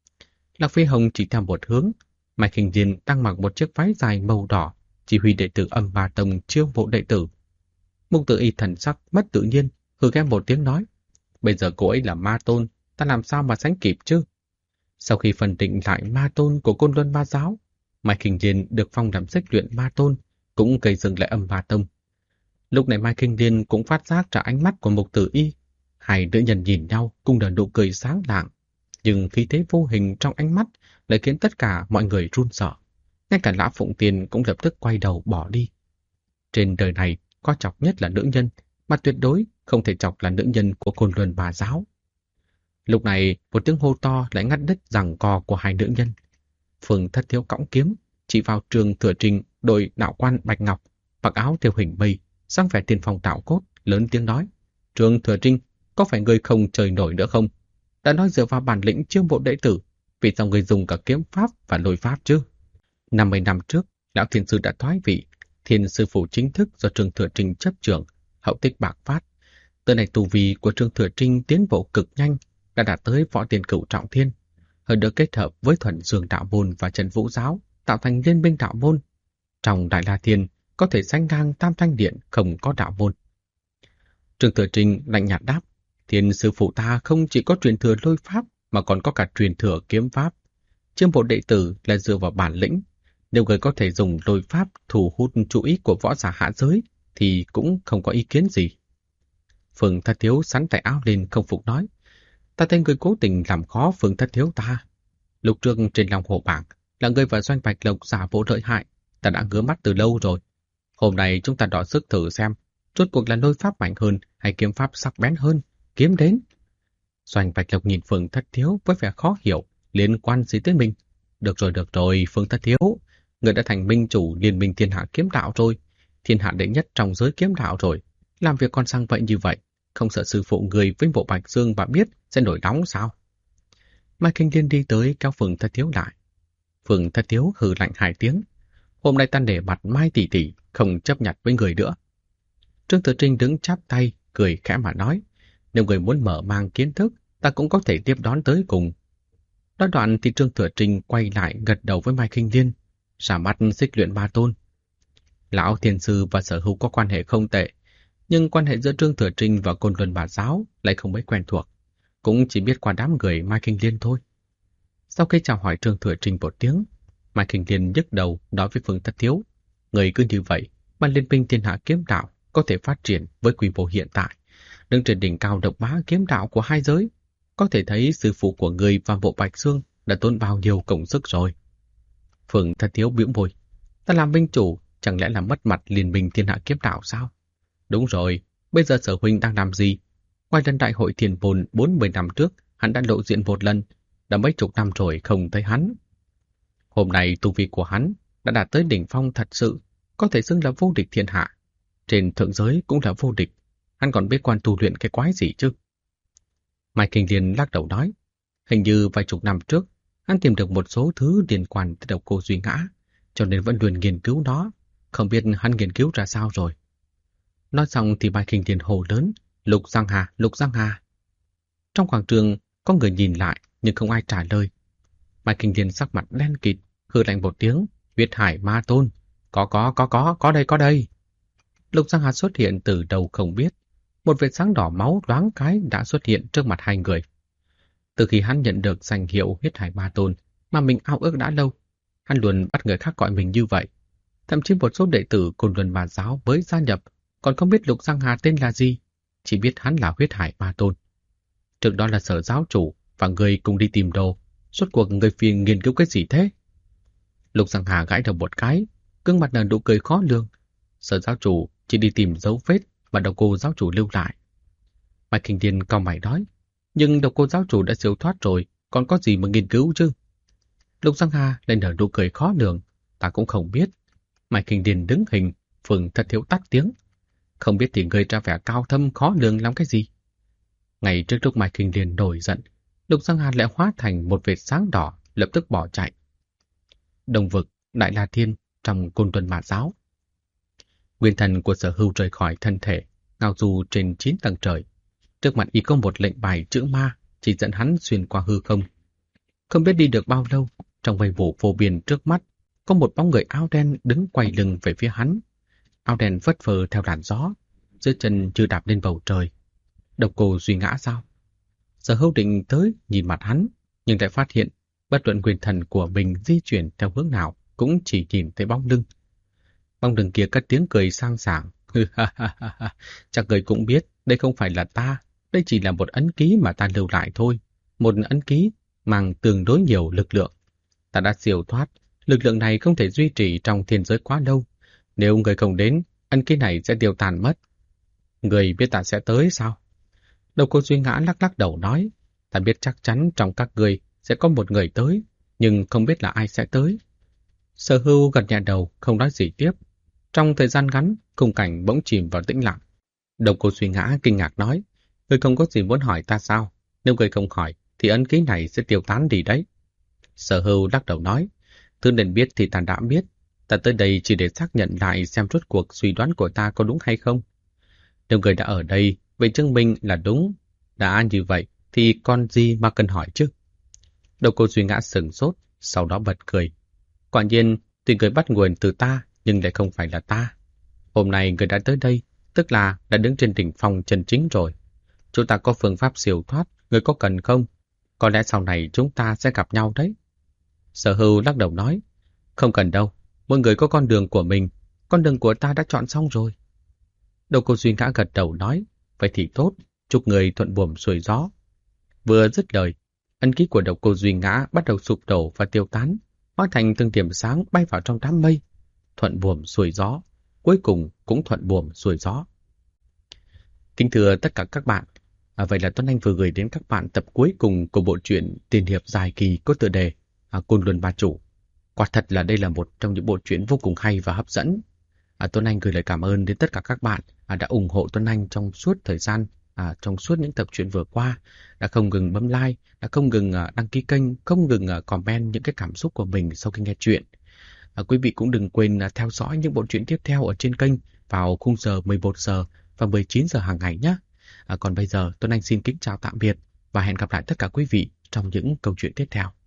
Lạc Phi Hồng chỉ theo một hướng, Mai Khinh Diên đang mặc một chiếc váy dài màu đỏ, chỉ huy đệ tử Âm Ba Tông chiêu mộ đệ tử. Mục Tử Y thần sắc mất tự nhiên, hừ ghé một tiếng nói, bây giờ cô ấy là ma tôn, ta làm sao mà sánh kịp chứ? Sau khi phân định lại ma tôn của Côn Luân Ma Giáo, Mai Khinh Diên được phong làm xích luyện ma tôn, cũng gây dựng lại Âm Ba Tông. Lúc này Mai Khinh Diên cũng phát giác ra ánh mắt của Mục Tử Y. Hai nữ nhân nhìn nhau cùng nở nụ cười sáng lạng, nhưng khí thế vô hình trong ánh mắt lại khiến tất cả mọi người run sợ. Ngay cả Lã Phụng Tiên cũng lập tức quay đầu bỏ đi. Trên đời này có chọc nhất là nữ nhân, mà tuyệt đối không thể chọc là nữ nhân của Côn Luân Ma Giáo. Lúc này một tiếng hô to lại ngắt đứt giằng co của hai nữ nhân. Phương Thất Thiếu cõng kiếm chỉ vào Trường Thừa Trinh đội đạo quan bạch ngọc, mặc áo theo hình mây, sang vẻ tiên phong đạo cốt, lớn tiếng nói, Trường Thừa Trinh, có phải người không chơi nổi nữa không? Đã nói dựa vào bản lĩnh chiêu mộ đệ tử, vì sao người dùng cả kiếm pháp và lôi pháp chứ? 50 năm trước, lão thiên sư đã thoái vị, thiên sư phủ chính thức do Trường Thừa Trinh chấp trưởng, hậu tích bạc phát. Từ này tu vi của Trường Thừa Trinh tiến bộ cực nhanh, đã đạt tới võ tiền cửu trọng thiên, hơn được kết hợp với Thuần Dương đạo môn và Trần Vũ giáo, tạo thành liên minh đạo môn. Trong Đại La Thiên có thể sánh ngang Tam Thanh Điện không có đạo môn. Trường Thừa Trinh lạnh nhạt đáp, thiên sư phụ ta không chỉ có truyền thừa lôi pháp mà còn có cả truyền thừa kiếm pháp. Chiêu mộ đệ tử là dựa vào bản lĩnh. Nếu người có thể dùng lôi pháp thu hút chú ý của võ giả hạ giới thì cũng không có ý kiến gì. Phương Thất Thiếu sắn tay áo lên không phục nói, ta thấy người cố tình làm khó Phương Thất Thiếu ta. Lúc trước trên lòng hồ bảng là người và Doanh Bạch Lộc giả bộ lợi hại, ta đã ngứa mắt từ lâu rồi. Hôm nay chúng ta đọ sức thử xem, rốt cuộc là lôi pháp mạnh hơn hay kiếm pháp sắc bén hơn, kiếm đến. Doanh Bạch Lộc nhìn Phương Thất Thiếu với vẻ khó hiểu, liên quan gì tới mình. được rồi, Phương Thất Thiếu. Người đã thành minh chủ Liên minh Thiên Hạ Kiếm Đạo rồi. Thiên hạ đệ nhất trong giới kiếm đạo rồi. Làm việc con sang vậy như vậy. Không sợ sư phụ người với bộ Bạch Dương và biết sẽ nổi nóng sao? Mai Kinh Liên đi tới kéo Phương Thất Thiếu lại. Phương Thất Thiếu hừ lạnh 2 tiếng. Hôm nay ta để mặt Mai tỷ tỷ, không chấp nhận với người nữa. Trương Tử Trinh đứng chắp tay, cười khẽ mà nói. Nếu người muốn mở mang kiến thức, ta cũng có thể tiếp đón tới cùng. Nói đoạn thì Trương Tử Trinh quay lại gật đầu với Mai Kinh Liên, xả mắt xích luyện ba tôn. Lão Thiên Sư và Sở Hữu có quan hệ không tệ, nhưng quan hệ giữa Trương Tử Trinh và Côn Luân Bà Giáo lại không mấy quen thuộc, cũng chỉ biết qua đám người Mai Kinh Liên thôi. Sau khi chào hỏi Trương Tử Trinh một tiếng, Mai Kinh Liên nhức đầu nói với Phương Thất Thiếu, người cứ như vậy mà Liên minh Thiên Hạ Kiếm Đạo có thể phát triển với quy mô hiện tại, đứng trên đỉnh cao độc bá kiếm đạo của hai giới, có thể thấy sư phụ của người và bộ Bạch Dương đã tốn bao nhiêu công sức rồi. Phương Thất Thiếu bĩu môi, ta làm minh chủ chẳng lẽ là mất mặt Liên minh Thiên Hạ Kiếm Đạo sao? Đúng rồi, bây giờ Sở huynh đang làm gì? Ngoài lần đại hội Thiên Bồn 40 năm trước, hắn đã lộ diện một lần, đã mấy chục năm rồi không thấy hắn. Hôm nay tu vi của hắn đã đạt tới đỉnh phong thật sự, có thể xưng là vô địch thiên hạ. Trên thượng giới cũng là vô địch, hắn còn bế quan tu luyện cái quái gì chứ? Mai Kinh Liên lắc đầu nói, hình như vài chục năm trước, hắn tìm được một số thứ liên quan tới độc cô Duy Ngã, cho nên vẫn luôn nghiên cứu nó, không biết hắn nghiên cứu ra sao rồi. Nói xong thì Mai Kinh Liên hồ lớn, Lục Giang Hà, Lục Giang Hà. Trong quảng trường có người nhìn lại nhưng không ai trả lời. Mai Kinh Liên sắc mặt đen kịt, hừ lạnh một tiếng, huyết hải ma tôn, có đây. Lục Giang Hà xuất hiện từ đầu không biết, một vệt sáng đỏ máu loáng cái đã xuất hiện trước mặt hai người. Từ khi hắn nhận được danh hiệu huyết hải ma tôn mà mình ao ước đã lâu, hắn luôn bắt người khác gọi mình như vậy. Thậm chí một số đệ tử Côn Luân Bà Giáo mới gia nhập còn không biết Lục Giang Hà tên là gì, chỉ biết hắn là huyết hải ma tôn. Trước đó là Sở giáo chủ và người cùng đi tìm đồ, suốt cuộc người phiền nghiên cứu cái gì thế? Lục Giang Hà gãi đầu một cái, gương mặt nở nụ cười khó lường. Sở giáo chủ chỉ đi tìm dấu vết mà độc cô giáo chủ lưu lại. Mai Kinh Liên cau mày nói, nhưng độc cô giáo chủ đã siêu thoát rồi, còn có gì mà nghiên cứu chứ? Lục Giang Hà lên nở nụ cười khó lường, ta cũng không biết. Mai Kinh Liên đứng hình, Phường Thất Thiếu tắt tiếng. Không biết thì người ra vẻ cao thâm khó lường làm cái gì? Ngay trước lúc Mai Kinh Liên nổi giận, Lục Giang Hà lại hóa thành một vệt sáng đỏ, lập tức bỏ chạy. Đồng vực, Đại La Thiên, trong Côn Luân Bà Giáo. Nguyên thần của Sở Hưu rời khỏi thân thể, ngao du trên 9 tầng trời. Trước mặt y có một lệnh bài chữ ma, chỉ dẫn hắn xuyên qua hư không. Không biết đi được bao lâu, trong vây vụ vô biên trước mắt, có một bóng người áo đen đứng quay lưng về phía hắn. Áo đen phất phơ theo làn gió, dưới chân chưa đạp lên bầu trời. Độc cô Duy Ngã sao? Sở Hưu định tới nhìn mặt hắn, nhưng lại phát hiện bất luận nguyên thần của mình di chuyển theo hướng nào cũng chỉ nhìn thấy bóng lưng. Bóng lưng kia cất tiếng cười sang sảng. Chắc người cũng biết đây không phải là ta, đây chỉ là một ấn ký mà ta lưu lại thôi. Một ấn ký mang tương đối nhiều lực lượng. Ta đã siêu thoát, lực lượng này không thể duy trì trong thiên giới quá lâu. Nếu người không đến, ấn ký này sẽ tiêu tàn mất. Người biết ta sẽ tới sao? Độc cô Duy Ngã lắc lắc đầu nói, ta biết chắc chắn trong các người sẽ có một người tới, nhưng không biết là ai sẽ tới. Sở Hưu gật nhẹ đầu, không nói gì tiếp. Trong thời gian ngắn, khung cảnh bỗng chìm vào tĩnh lặng. Độc cô Duy Ngã kinh ngạc nói, người không có gì muốn hỏi ta sao? Nếu người không hỏi, thì ấn ký này sẽ tiêu tán đi đấy. Sở Hưu lắc đầu nói, thứ nên biết thì ta đã biết. Ta tới đây chỉ để xác nhận lại xem rốt cuộc suy đoán của ta có đúng hay không. Nếu người đã ở đây, vậy chứng minh là đúng. Đã như vậy, thì còn gì mà cần hỏi chứ? Độc cô Duy Ngã sửng sốt, sau đó bật cười. Quả nhiên, tuy người bắt nguồn từ ta, nhưng lại không phải là ta. Hôm nay người đã tới đây, tức là đã đứng trên đỉnh phong chân chính rồi. Chúng ta có phương pháp siêu thoát, người có cần không? Có lẽ sau này chúng ta sẽ gặp nhau đấy. Sở Hưu lắc đầu nói, không cần đâu, mỗi người có con đường của mình, con đường của ta đã chọn xong rồi. Độc cô Duy Ngã gật đầu nói, vậy thì tốt, chúc người thuận buồm xuôi gió. Vừa dứt lời, ấn ký của độc cô Duy Ngã bắt đầu sụp đổ và tiêu tán, hóa thành từng điểm sáng bay vào trong đám mây. Thuận buồm xuôi gió, cuối cùng cũng thuận buồm xuôi gió. Kính thưa tất cả các bạn, vậy là Tuấn Anh vừa gửi đến các bạn tập cuối cùng của bộ truyện tiên hiệp dài kỳ có tựa đề Côn Luân Ba Chủ. Quả thật là đây là một trong những bộ truyện vô cùng hay và hấp dẫn. Tuấn Anh gửi lời cảm ơn đến tất cả các bạn đã ủng hộ Tuấn Anh trong suốt thời gian, trong suốt những tập truyện vừa qua, đã không ngừng bấm like, đã không ngừng đăng ký kênh, không ngừng comment những cái cảm xúc của mình sau khi nghe chuyện. Quý vị cũng đừng quên theo dõi những bộ truyện tiếp theo ở trên kênh vào khung giờ 11 giờ và 19 giờ hàng ngày nhé. Còn bây giờ Tuấn Anh xin kính chào tạm biệt và hẹn gặp lại tất cả quý vị trong những câu chuyện tiếp theo.